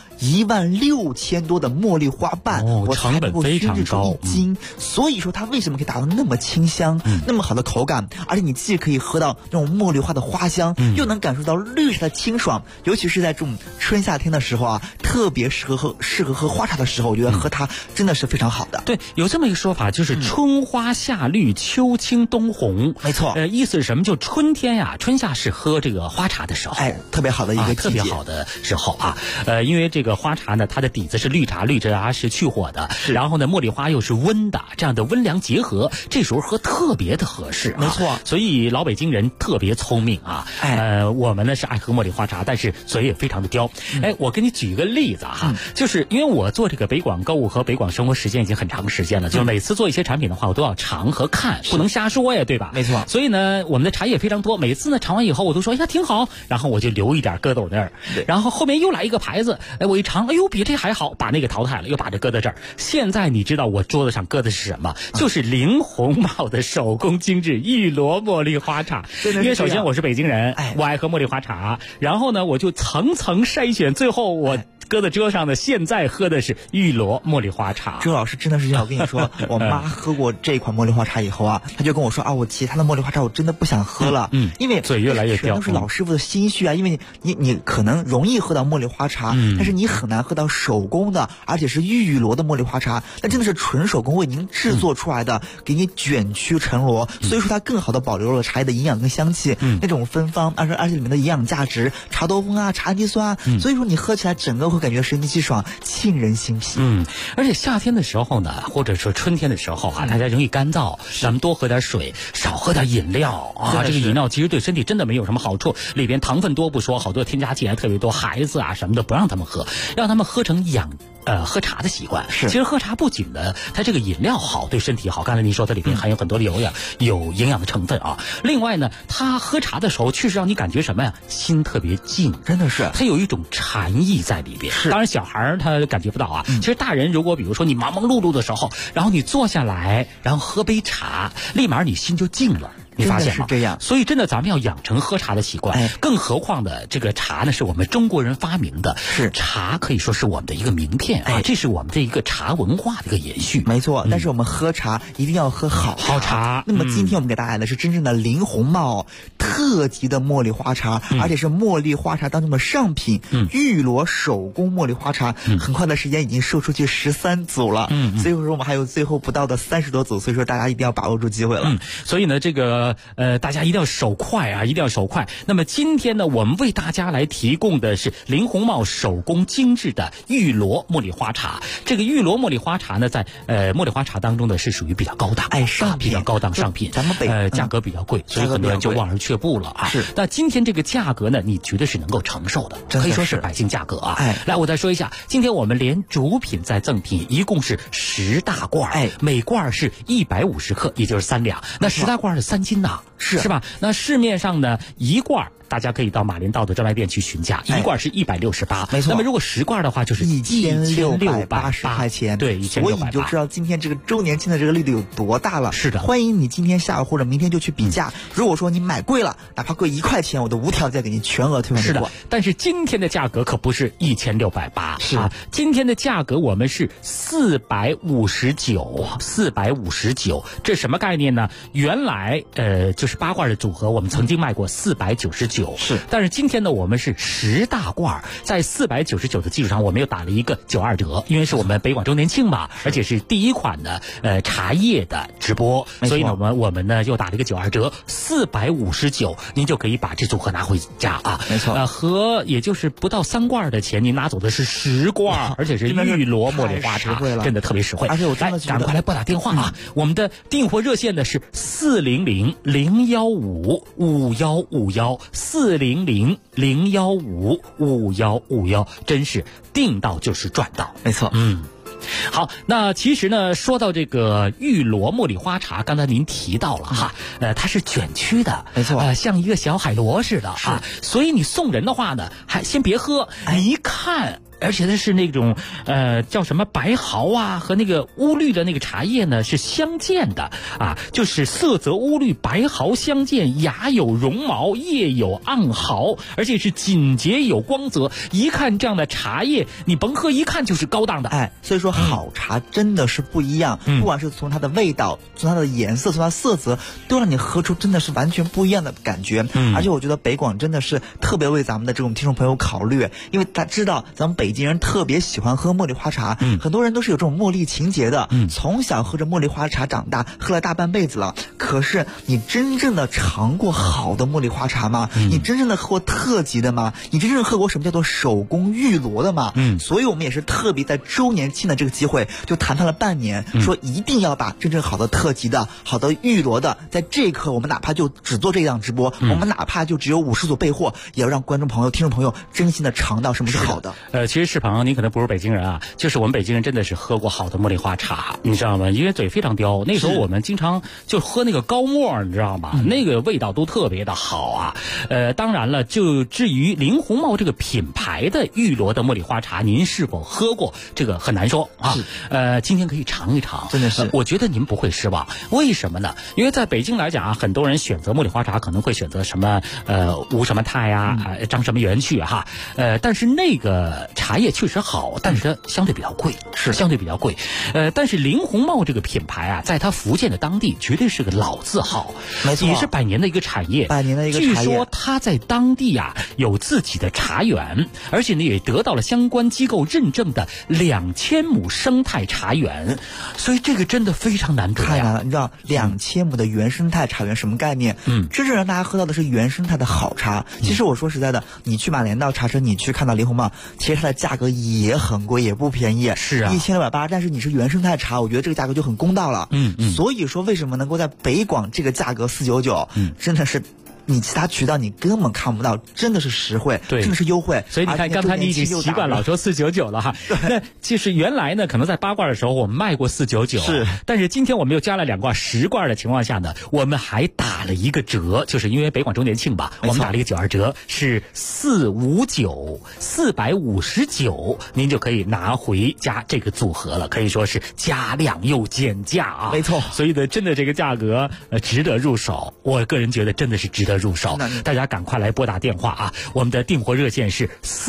16000多的茉莉花瓣，我才能够熏制出1斤。所以说它为什么可以达到那么清香，那么好的口感，而且你既可以喝到那种茉莉花的花香，又能感受到绿茶的清爽，尤其是在这种春夏天的时候啊，特别适合喝花茶的时候，我觉得喝它真的是非常好的。 对，有这么一个说法，就是春花夏绿，秋青冬红。 没错， 意思是什么？就春天呀，春夏是喝这个花茶的时候， 特别好的一个季节， 特别好的时候啊。因为这个花茶呢，它的底子是绿茶，绿茶是去火的，然后呢，茉莉花又是温的，这样的温凉结合，这时候喝特别的合适。 没错， 所以老北京人特别聪明啊。我们呢是爱喝茉莉花茶，但是嘴也非常的刁。我给你举一个例子哈，就是因为我做这个北广购物和北广生活时间已经很长时间了，就每次做一些产品的话，我都要尝和看，不能瞎说呀，对吧？ 没错。 所以呢，我们的茶叶非常多，每次呢尝完以后，我都说呀挺好，然后我就留一点搁到那儿，然后后面又来一个牌子，我一尝，哎呦比这还好，把那个淘汰了，又把这搁在这儿。现在你知道我桌子上搁的是什么？就是林红帽的手工精致玉螺茉莉花茶。因为首先我是北京人，我爱喝茉莉花茶，然后呢我就层层筛选，最后我搁在桌上的，现在喝的是玉螺茉莉花茶。 周老师真的是这样，我跟你说，我妈喝过这款茉莉花茶以后啊，她就跟我说啊，我其他的茉莉花茶我真的不想喝了，因为嘴越来越刁， 全都是老师傅的心血啊。因为你可能容易喝到茉莉花茶，但是你很难喝到手工的，而且是玉螺的茉莉花茶，那真的是纯手工为您制作出来的，给你卷曲成螺，所以说它更好的保留了茶叶的营养跟香气，那种芬芳，而且里面的营养价值，茶多酚啊，茶氨基酸啊，所以说你喝起来整个会感觉神清气爽，沁人心脾。 而且夏天的时候呢，或者说春天的时候啊，大家容易干燥，咱们多喝点水，少喝点饮料啊。这个饮料其实对身体真的没有什么好处，里边糖分多不说，好多添加剂还特别多，孩子啊什么的不让他们喝，让他们喝成喝茶的习惯。其实喝茶不仅呢，它这个饮料好，对身体好。刚才您说它里边含有很多的有营养的成分啊。另外呢，它喝茶的时候确实让你感觉什么呀？心特别静， 真的是， 它有一种禅意在里边。当然小孩他感觉不到啊。其实大人如果比如说你忙忙碌碌的时候，然后你坐下来，然后喝杯茶，立马你心就静了。你发现吗？ 是这样， 所以真的咱们要养成喝茶的习惯。更何况的这个茶呢，是我们中国人发明的，茶可以说是我们的一个名片啊，这是我们的一个茶文化的一个延续。 没错，但是我们喝茶一定要喝好茶。 那么今天我们给大家的是真正的林红帽特级的茉莉花茶，而且是茉莉花茶当中的上品，玉螺手工茉莉花茶。很快的时间已经售出去13组了，所以说我们还有最后不到的30多组，所以说大家一定要把握住机会了。 所以呢，这个大家一定要手快啊，一定要手快。那么今天呢，我们为大家来提供的是林红帽手工精致的玉螺茉莉花茶。这个玉螺茉莉花茶呢，在茉莉花茶当中呢是属于比较高档，比较高档上品， 咱们价格比较贵，所以很多人就望而却步了啊。那今天这个价格呢，你绝对是能够承受的，可以说是百姓价格啊。来，我再说一下，今天我们连主品再赠品，一共是10大罐，每罐是150克，也就是3两。那10大罐是3斤呐。是吧？那市面上呢，一罐大家可以到马连道的专卖店去询价，一罐是168， 没错。 那么如果10罐的话，就是 1680块钱， 对，1680。 所以你就知道今天这个周年庆的这个力度有多大了。 是的， 欢迎你今天下午或者明天就去比价。如果说你买贵了，哪怕贵1块钱，我都无条件给你全额退换。 是的，但是今天的价格可不是1680， 是啊，今天的价格我们是459，这什么概念呢？原来就是8罐的组合，我们曾经卖过499。 499，但是今天呢，我们是10大罐，在499的基础上，我们又打了一个92折，因为是我们北广周年庆嘛，而且是第一款的茶叶的直播，所以呢，我们呢又打了一个92折，459，您就可以把这组合拿回家啊。 没错， 和也就是不到3罐的钱，您拿走的是10罐，而且是玉罗茉莉花茶，真的特别实惠。 而且我真的赶快来拨打电话啊！我们的订货热线呢是400-015-515，400-015-515，真是订到就是赚到， 没错。 好，那其实呢，说到这个玉罗茉莉花茶，刚才您提到了哈，它是卷曲的， 没错， 像一个小海螺似的啊，所以你送人的话呢，还先别喝，你一看。而且它是那种叫什么白毫啊和那个乌绿的那个茶叶呢是相间的啊，就是色泽乌绿，白毫相间，芽有绒毛，叶有暗毫，而且是紧结有光泽。一看这样的茶叶，你甭喝，一看就是高档的。 所以说好茶真的是不一样，不管是从它的味道，从它的颜色，从它的色泽，都让你喝出真的是完全不一样的感觉。而且我觉得北广真的是特别为咱们的这种听众朋友考虑，因为他知道咱们北京人特别喜欢喝茉莉花茶，很多人都是有这种茉莉情节的，从小喝着茉莉花茶长大，喝了大半辈子了。可是你真正的尝过好的茉莉花茶吗？你真正的喝过特级的吗？你真正喝过什么叫做手工玉罗的吗？所以我们也是特别在周年庆的这个机会，就谈判了半年，说一定要把真正好的特级的、好的玉罗的，在这一刻我们哪怕就只做这档直播，我们哪怕就只有50组备货，也要让观众朋友、听众朋友真心的尝到什么是好的。 其实世鹏，您可能不是北京人啊，就是我们北京人真的是喝过好的茉莉花茶，你知道吗？因为嘴非常刁，那时候我们经常就喝那个高沫，你知道吗？那个味道都特别的好啊。当然了，就至于林红帽这个品牌的玉罗的茉莉花茶，您是否喝过？这个很难说啊。今天可以尝一尝， 真的是， 我觉得您不会失望。为什么呢？因为在北京来讲啊，很多人选择茉莉花茶可能会选择什么吴什么泰呀、张什么元去哈，但是那个茶叶确实好，但是它相对比较贵，相对比较贵。但是林红帽这个品牌啊，在它福建的当地绝对是个老字号， 没错， 也是100年的一个产业。 100年的一个产业。 据说它在当地啊有自己的茶园，而且呢也得到了相关机构认证的2000亩生态茶园，所以这个真的非常难得呀。 太难了，你知道2000亩的原生态茶园什么概念？真正让大家喝到的是原生态的好茶。其实我说实在的，你去马连道茶城，你去看到林红帽，其实它的价格也很贵，也不便宜， 是啊 ，1680，但是你是原生态茶，我觉得这个价格就很公道了。所以说为什么能够在北广这个价格499，真的是。你其他渠道你根本看不到，真的是实惠，真的是优惠。 所以你看，刚才你已经习惯老说499了哈。那其实原来呢，可能在8罐的时候我们卖过499， 是。 但是今天我们又加了2罐10罐的情况下呢，我们还打了一个折，就是因为北广周年庆吧，我们打了一个92折，是459，459，您就可以拿回家这个组合了，可以说是加量又减价啊。 没错。 所以呢，真的这个价格值得入手，我个人觉得真的是值得入手，大家赶快来拨打电话啊！我们的订货热线是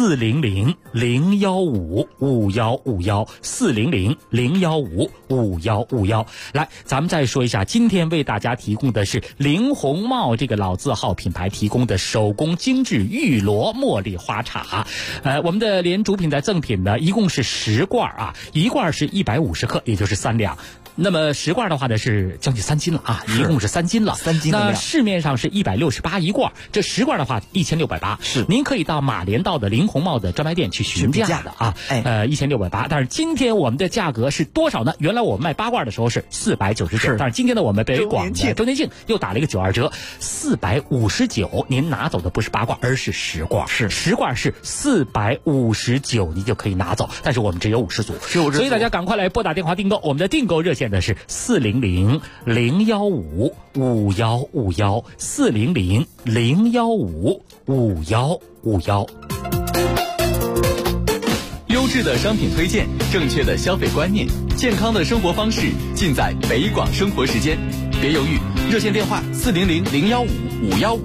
400-015-5151，400-015-5151。来，咱们再说一下，今天为大家提供的是林红帽这个老字号品牌提供的手工精致玉罗茉莉花茶。我们的连主品带赠品呢，一共是10罐啊，一罐是150克，也就是3两。那么10罐的话呢是将近3斤了啊，一共是3斤了。 3斤的量。 那市面上是168一罐，这10罐的话1680。是，您可以到马连道的林红帽的专卖店去询价的啊。1680。但是今天我们的价格是多少呢？原来我们卖8罐的时候是499，但是今天呢我们北广的周年庆又打了一个92折，459。您拿走的不是8罐，而是10罐。是10罐是459，您就可以拿走。但是我们只有50组，所以大家赶快来拨打电话订购。我们的订购热线的是400-015-515，400-015-5151。 优质的商品推荐，正确的消费观念，健康的生活方式，尽在北广生活时间。别犹豫，热线电话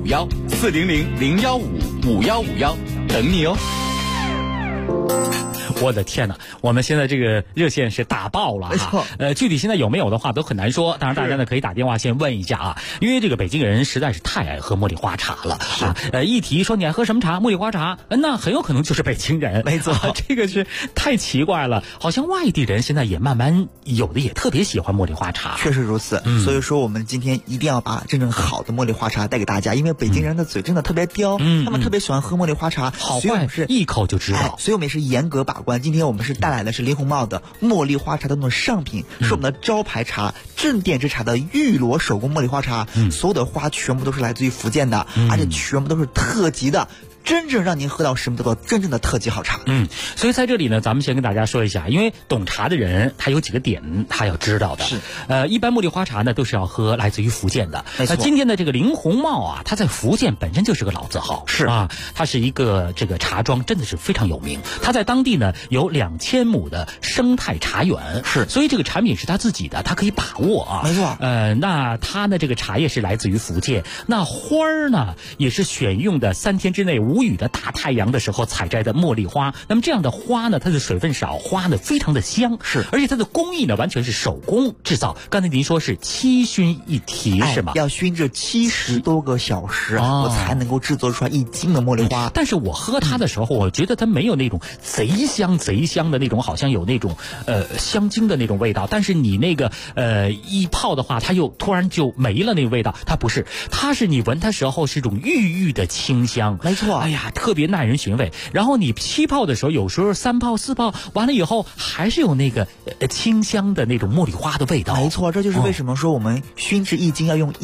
400-015-5151，400-015-5151，等你哦。 我的天哪，我们现在这个热线是打爆了哈。具体现在有没有的话都很难说，当然大家呢可以打电话先问一下啊，因为这个北京人实在是太爱喝茉莉花茶了啊。一提说你爱喝什么茶，茉莉花茶，那很有可能就是北京人。 没错， 这个是太奇怪了，好像外地人现在也慢慢有的也特别喜欢茉莉花茶。 确实如此，所以说我们今天一定要把真正好的茉莉花茶带给大家，因为北京人的嘴真的特别刁，他们特别喜欢喝茉莉花茶， 好坏是一口就知道， 所以我们也是严格把关。今天我们是带来的是林红帽的茉莉花茶的那种上品，是我们的招牌茶镇店之茶的玉螺手工茉莉花茶，所有的花全部都是来自于福建的，而且全部都是特级的。真正让您喝到什么叫做真正的特级好茶。 所以在这里呢，咱们先跟大家说一下，因为懂茶的人他有几个点他要知道的。 是， 一般茉莉花茶呢都是要喝来自于福建的。那今天的这个林红帽啊，它在福建本身就是个老字号， 是啊，它是一个这个茶庄，真的是非常有名。它在当地呢有2000亩的生态茶园， 是， 所以这个产品是他自己的，他可以把握啊。 没错。 那它呢这个茶叶是来自于福建，那花儿呢也是选用的3天之内无雨的大太阳的时候采摘的茉莉花，那么这样的花呢，它的水分少，花呢非常的香， 是， 而且它的工艺呢完全是手工制造。刚才您说是7熏1提是吗？ 要熏制70多个小时，我才能够制作出来1斤的茉莉花。 但是我喝它的时候，我觉得它没有那种贼香的那种，好像有那种香精的那种味道。但是你那个一泡的话，它又突然就没了那个味道。它不是，它是你闻它时候是一种郁郁的清香。 没错， 哎呀，特别耐人寻味。然后你7泡的时候，有时候3泡4泡完了以后，还是有那个清香的那种茉莉花的味道。 没错，这就是为什么说我们熏制1斤要用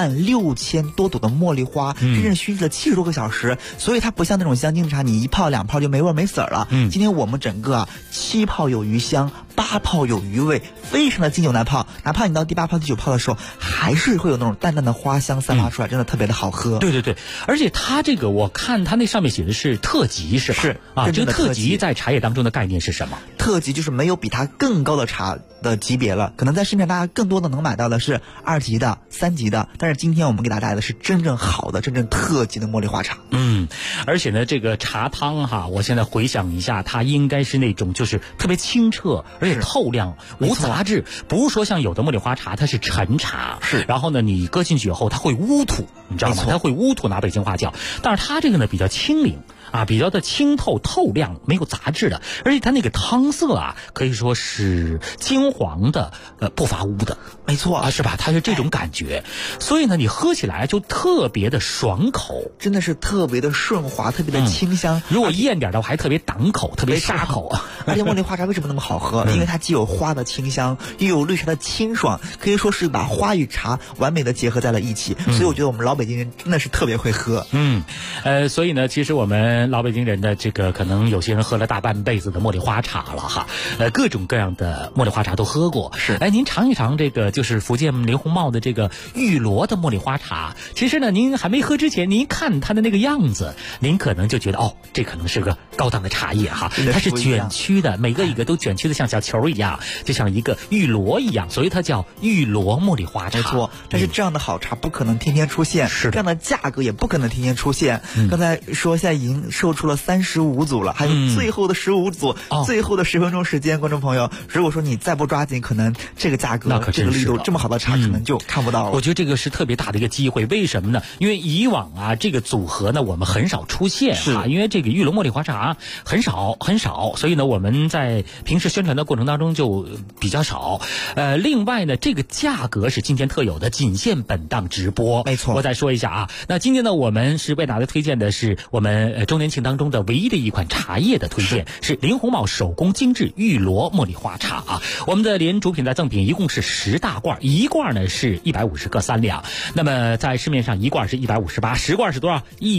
16000多朵的茉莉花，真正熏制了70多个小时，所以它不像那种香精茶，你1泡2泡就没味没籽了。今天我们整个7泡有余香，8泡有余味，非常的经久难泡。哪怕你到第8泡第9泡的时候，还是会有那种淡淡的花香散发出来，真的特别的好喝。 对对对，而且它这个我看它那上面写的是特级是吧？ 是啊，这个特级级在茶叶当中的概念是什么？ 特级就是没有比它更高的茶的级别了，可能在市面上大家更多的能买到的是2级的、3级的，但是今天我们给大家带来的是真正好的、真正特级的茉莉花茶。 而且呢，这个茶汤哈，我现在回想一下，它应该是那种就是特别清澈，而且透亮、无杂质，不是说像有的茉莉花茶它是陈茶， 是， 然后呢你搁进去以后它会乌土，你知道吗？它会乌土，拿北京话叫，但是它这个呢比较清灵。比较的清透透亮，没有杂质的，而且它那个汤色啊，可以说是金黄的，不发乌的， 没错啊，是吧？它是这种感觉，所以呢，你喝起来就特别的爽口， 真的是特别的顺滑，特别的清香。 如果艳点的话，还特别挡口，特别沙口。 而且茉莉花茶为什么那么好喝？因为它既有花的清香，又有绿茶的清爽，可以说是把花与茶完美的结合在了一起。所以我觉得我们老北京人真的是特别会喝。 所以呢，其实我们老北京人的这个可能有些人喝了大半辈子的茉莉花茶了哈，各种各样的茉莉花茶都喝过。 是， 您尝一尝这个就是福建林红帽的这个玉螺的茉莉花茶。其实呢，您还没喝之前，您一看它的那个样子，您可能就觉得这可能是个高档的茶叶哈。它是卷曲的，每个一个都卷曲的像小球一样，就像一个玉螺一样，所以它叫玉螺茉莉花茶。 没错，但是这样的好茶不可能天天出现， 是这样的价格也不可能天天出现。刚才说现在已经售出了35组了，还有最后的15组，最后的10分钟时间，观众朋友，如果说你再不抓紧，可能这个价格、这个力度，这么好的茶可能就看不到了。 我觉得这个是特别大的一个机会，为什么呢？因为以往这个组合呢，我们很少出现因为这个玉螺茉莉花茶很少，所以呢，我们在平时宣传的过程当中就比较少。另外呢，这个价格是今天特有的，仅限本档直播。 没错， 我再说一下那今天呢，我们是为大家推荐的是我们周年庆当中的唯一的一款茶叶的推荐，是林红帽手工精致玉螺茉莉花茶我们的连主品带赠品一共是10大罐，一罐呢是150克3两。那么在市面上一罐是158，10罐是多少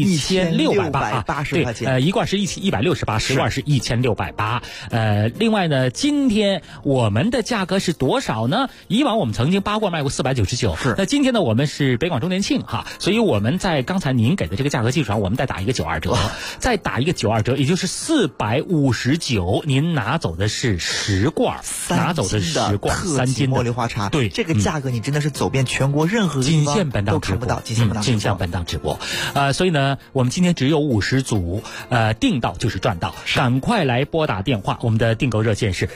？1680块钱。对，一罐是168，10罐是1680。另外呢，今天我们的价格是多少呢？以往我们曾经8罐卖过499， 是。 那今天呢，我们是北广周年庆所以我们在刚才您给的这个价格基础上，我们再打一个92折。 再打一个92折，也就是459，您拿走的是10罐，拿走的10罐3斤茉莉花茶。 对， 这个价格你真的是走遍全国任何地方都看不到， 仅限本档直播。所以呢，我们今天只有50组，订到就是赚到，赶快来拨打电话，我们的订购热线是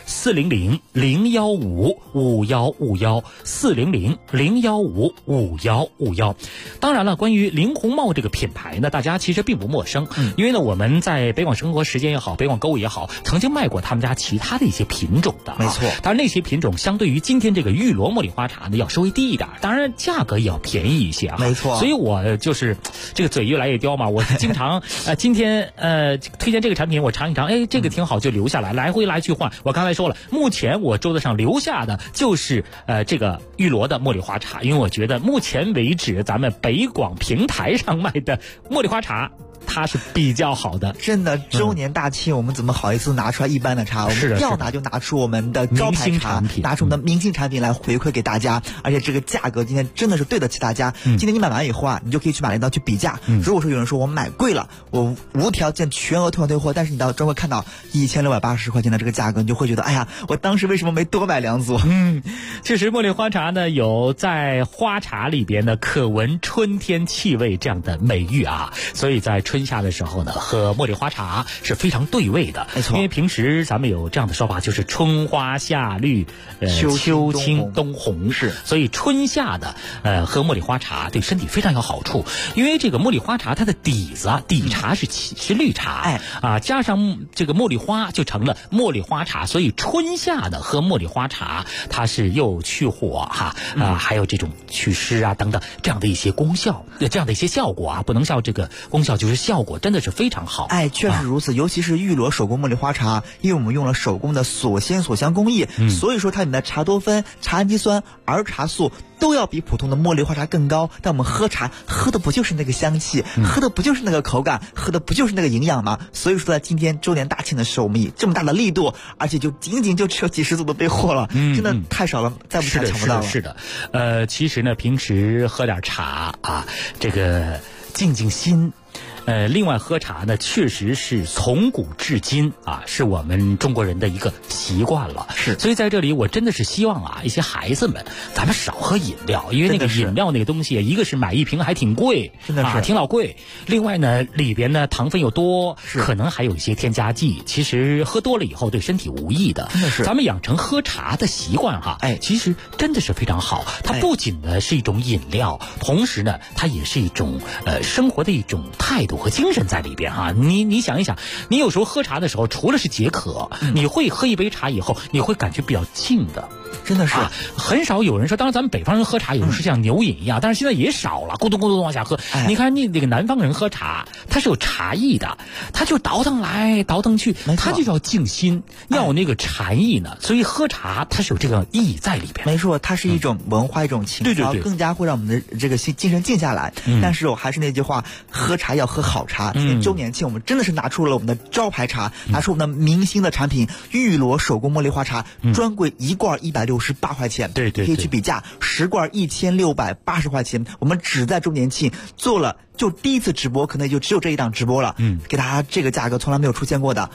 400-015-5151，400-015-5151。当然了，关于林红帽这个品牌呢，大家其实并不陌生，因为呢我们在北广生活时间也好，北广购物也好，曾经卖过他们家其他的一些品种的， 没错。 当然那些品种相对于今天这个玉罗茉莉花茶呢要稍微低一点，当然价格也要便宜一些啊， 没错。 所以我就是这个嘴越来越刁嘛，我经常今天推荐这个产品，我尝一尝，哎，这个挺好就留下来，来回来去换。我刚才说了，目前我桌子上留下的就是这个玉罗的茉莉花茶，因为我觉得目前为止咱们北广平台上卖的茉莉花茶它是比较好的。 真的，周年大庆，我们怎么好意思拿出来一般的茶？我们要拿就拿出我们的招牌茶，拿出我们的明星产品来回馈给大家。而且这个价格今天真的是对得起大家。今天你买完以后啊，你就可以去马连道去比价。如果说有人说我买贵了，我无条件全额退款退货，但是你到专柜看到1680块钱的这个价格，你就会觉得，哎呀，我当时为什么没多买2组？ 确实，茉莉花茶呢有在花茶里边呢可闻春天气味这样的美誉啊，所以在春夏的时候呢，喝茉莉花茶是非常对味的。 没错， 因为平时咱们有这样的说法，就是春花夏绿，秋青冬红， 是。 所以春夏的喝茉莉花茶对身体非常有好处。因为这个茉莉花茶它的底子啊，底茶是绿茶，加上这个茉莉花就成了茉莉花茶，所以春夏的喝茉莉花茶，它是又去火还有这种祛湿啊等等这样的一些功效，这样的一些效果啊，不能叫这个功效，就是效果真的是非常好。 确实如此，尤其是玉罗手工茉莉花茶，因为我们用了手工的锁鲜锁香工艺，所以说它里面的茶多酚、茶氨基酸、儿茶素都要比普通的茉莉花茶更高。但我们喝茶喝的不就是那个香气，喝的不就是那个口感，喝的不就是那个营养吗？所以说在今天周年大庆的时候，我们以这么大的力度，而且就仅仅就只有几十组的备货了，真的太少了，再不抢不到了。 是的，其实呢，平时喝点茶啊，这个静静心。另外喝茶呢，确实是从古至今啊，是我们中国人的一个习惯了。 是， 所以在这里我真的是希望啊，一些孩子们，咱们少喝饮料，因为那个饮料那个东西，一个是买一瓶还挺贵， 真的是挺老贵。另外呢，里边呢糖分又多，可能还有一些添加剂，其实喝多了以后对身体无益的。 真的是， 咱们养成喝茶的习惯其实真的是非常好。它不仅呢是一种饮料，同时呢，它也是一种生活的一种态度和精神在里边啊。你想一想，你有时候喝茶的时候，除了是解渴，你会喝一杯茶以后，你会感觉比较静的。 真的是很少有人说，当然咱们北方人喝茶有时候是像牛饮一样，但是现在也少了，咕咚咕咚往下喝。你看那个南方人喝茶，他是有茶艺的，他就倒腾来倒腾去，他就要静心，要有那个禅意呢。所以喝茶它是有这个意义在里边。 没错，它是一种文化，一种情操，更加会让我们的这个精神静下来。但是我还是那句话，喝茶要喝好茶。今天周年庆，我们真的是拿出了我们的招牌茶，拿出我们的明星的产品玉罗手工茉莉花茶，专柜1罐168块钱， 对， 可以去比价，10罐1680块钱。我们只在周年庆做了。就第一次直播，可能也就只有这一档直播了。给大家这个价格从来没有出现过的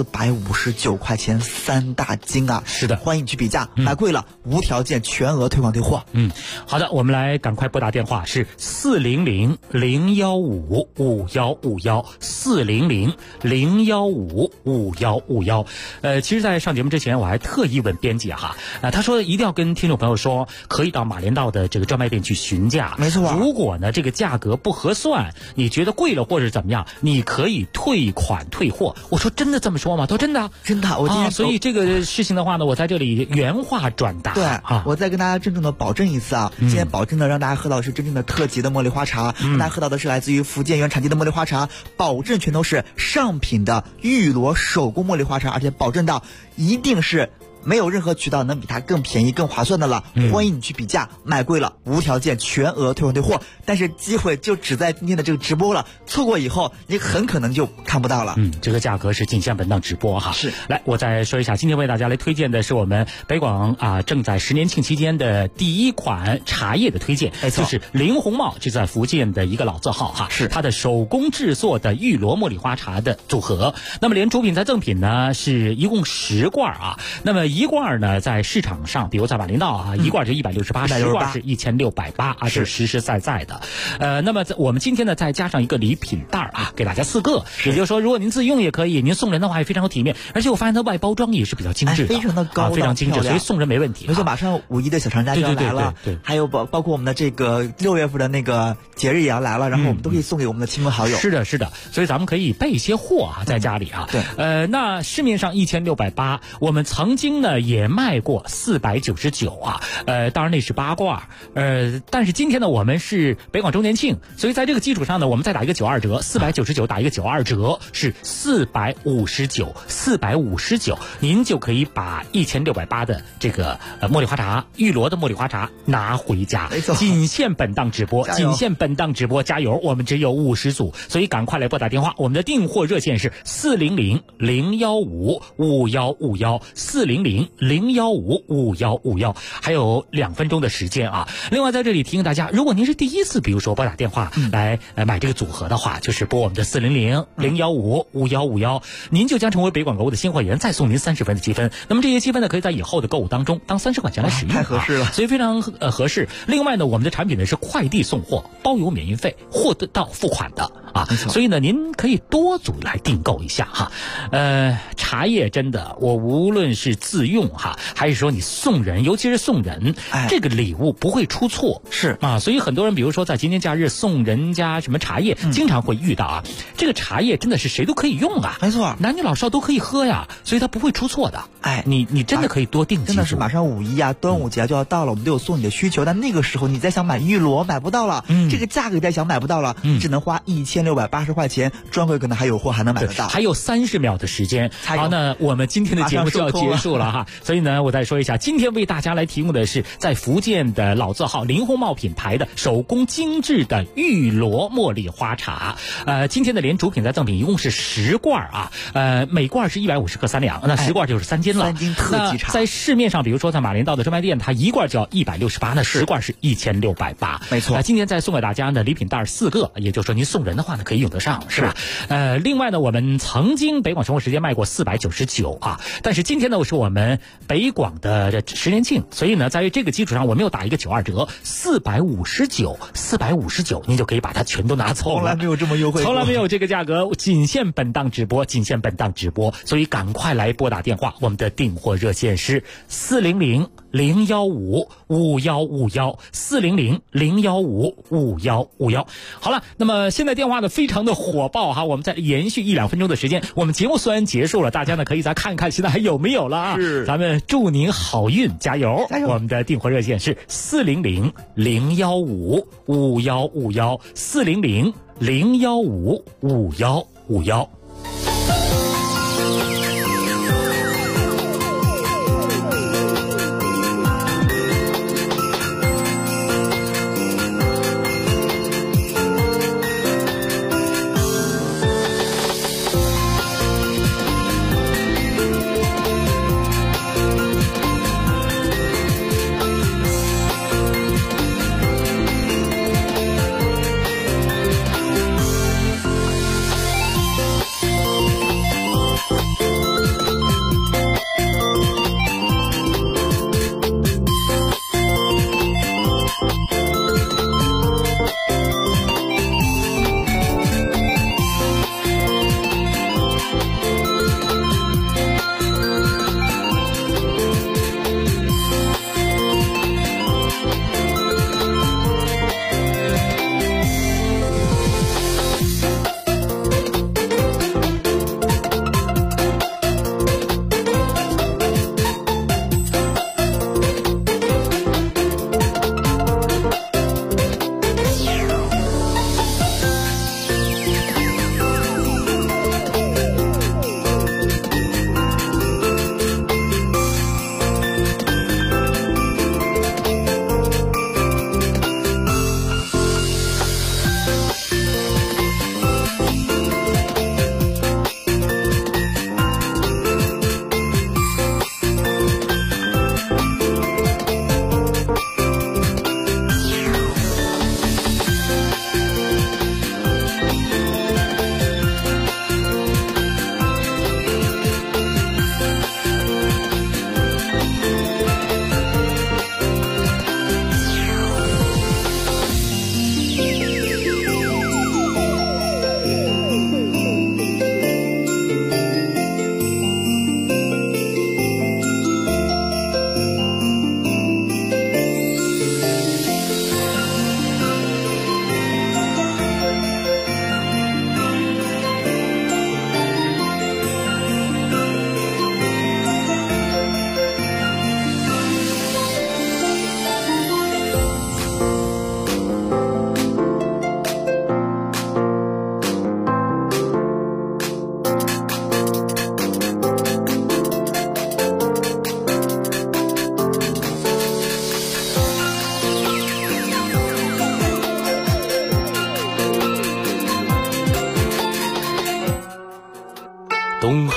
，459块钱3大斤啊！ 是的， 欢迎去比价，买贵了无条件全额退款退货。 好的，我们来赶快拨打电话，是400-015-5151，400-015-5151。其实，在上节目之前，我还特意问编辑他说一定要跟听众朋友说，可以到马连道的这个专卖店去询价。 没错， 如果呢这个价格不合算，你觉得贵了或者怎么样，你可以退款退货。我说真的这么说吗？他说真的， 真的。我今天所以这个事情的话呢，我在这里原话转达。 对我再跟大家郑重的保证一次啊，今天保证的让大家喝到的是真正的特级的茉莉花茶，大家喝到的是来自于福建原产地的茉莉花茶，保证全都是上品的玉罗手工茉莉花茶，而且保证到一定是没有任何渠道能比它更便宜、更划算的了。欢迎你去比价，买贵了无条件全额退换退货。但是机会就只在今天的这个直播了，错过以后你很可能就看不到了。 这个价格是仅限本档直播哈。 是， 来我再说一下，今天为大家来推荐的是我们北广正在10年庆期间的第一款茶叶的推荐，就是林红帽，这在福建的一个老字号哈，是它的手工制作的玉螺茉莉花茶的组合。那么连主品再赠品呢，是一共10罐啊。那么一罐呢，在市场上，比如在马林道一罐就168，10罐是1680是实实在在的。那么我们今天呢，再加上一个礼品袋给大家4个，也就是说，如果您自用也可以，您送人的话也非常有体面，而且我发现它外包装也是比较精致的， 非常的高， 非常精致，所以送人没问题。 而且马上5一的小长假就要来了， 对， 还有包括我们的这个6月份的那个节日也要来了，然后我们都可以送给我们的亲朋好友。 是的，所以咱们可以备一些货在家里对，那市面上1680，我们曾经呢也卖过499当然那是8罐，但是今天呢我们是北广周年庆，所以在这个基础上呢，我们再打一个92折，499打一个92折是459，您就可以把1680的这个茉莉花茶，玉螺的茉莉花茶拿回家。仅限本档直播，加油！我们只有50组，所以赶快来拨打电话，我们的订货热线是400-015-5151，400-015-5151，还有2分钟的时间啊。另外在这里提醒大家，如果您是第一次比如说拨打电话来买这个组合的话，就是拨我们的400-015-5151，您就将成为北广购物的新会员，再送您30分的积分。那么这些积分呢，可以在以后的购物当中当30块钱来使用， 太合适了， 所以非常合适。另外呢，我们的产品呢是快递送货，包邮免运费，货到付款的所以呢您可以多组来订购一下哈。茶叶真的，我无论是自用还是说你送人，尤其是送人，这个礼物不会出错， 是所以很多人比如说在节年假日送人家什么茶叶，经常会遇到这个茶叶真的是谁都可以用没错， 男女老少都可以喝呀，所以它不会出错的。你真的可以多订几组， 真的是马上5一端午节就要到了，我们都有送你的需求，但那个时候你再想买玉螺买不到了，这个价格再想买不到了，只能花1680块钱，专柜可能还有货还能买得到。 还有30秒的时间。好，那我们今天的节目就要结束了所以呢，我再说一下，今天为大家来提供的是在福建的老字号林红帽品牌的手工精致的玉螺茉莉花茶。今天的连主品再赠品一共是10罐每罐是150克3两，那10罐就是3斤了。 3斤特级茶， 在市面上，比如说在马林道的专卖店，它1罐就要168，那10罐是1680。 没错。 今天再送给大家呢礼品袋4个，也就是说您送人的话呢可以用得上，是吧？另外呢，我们曾经北广生活时间卖过499但是今天呢是我们北广的10年庆，所以呢在这个基础上我们又打一个92折，459，您就可以把它全都拿走了。 从来没有这么优惠， 从来没有这个价格，仅限本档直播，所以赶快来拨打电话，我们的订货热线是400-015-5151，400-015-5151。好了，那么现在电话呢非常的火爆我们再延续1-2分钟的时间，我们节目虽然结束了，大家呢可以再看看现在还有没有了是， 咱们祝您好运，加油！我们的订货热线是400-015-5151，400-015-5151。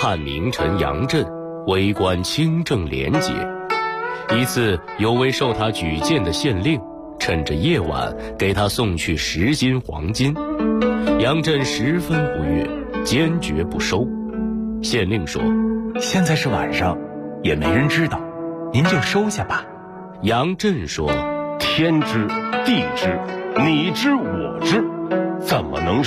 汉名臣杨震为官清正廉洁。一次，有位受他举荐的县令趁着夜晚给他送去10斤黄金，杨震十分不悦，坚决不收。县令说：“ 现在是晚上，也没人知道，您就收下吧。” 杨震说：“ 天知地知，你知我知，怎么能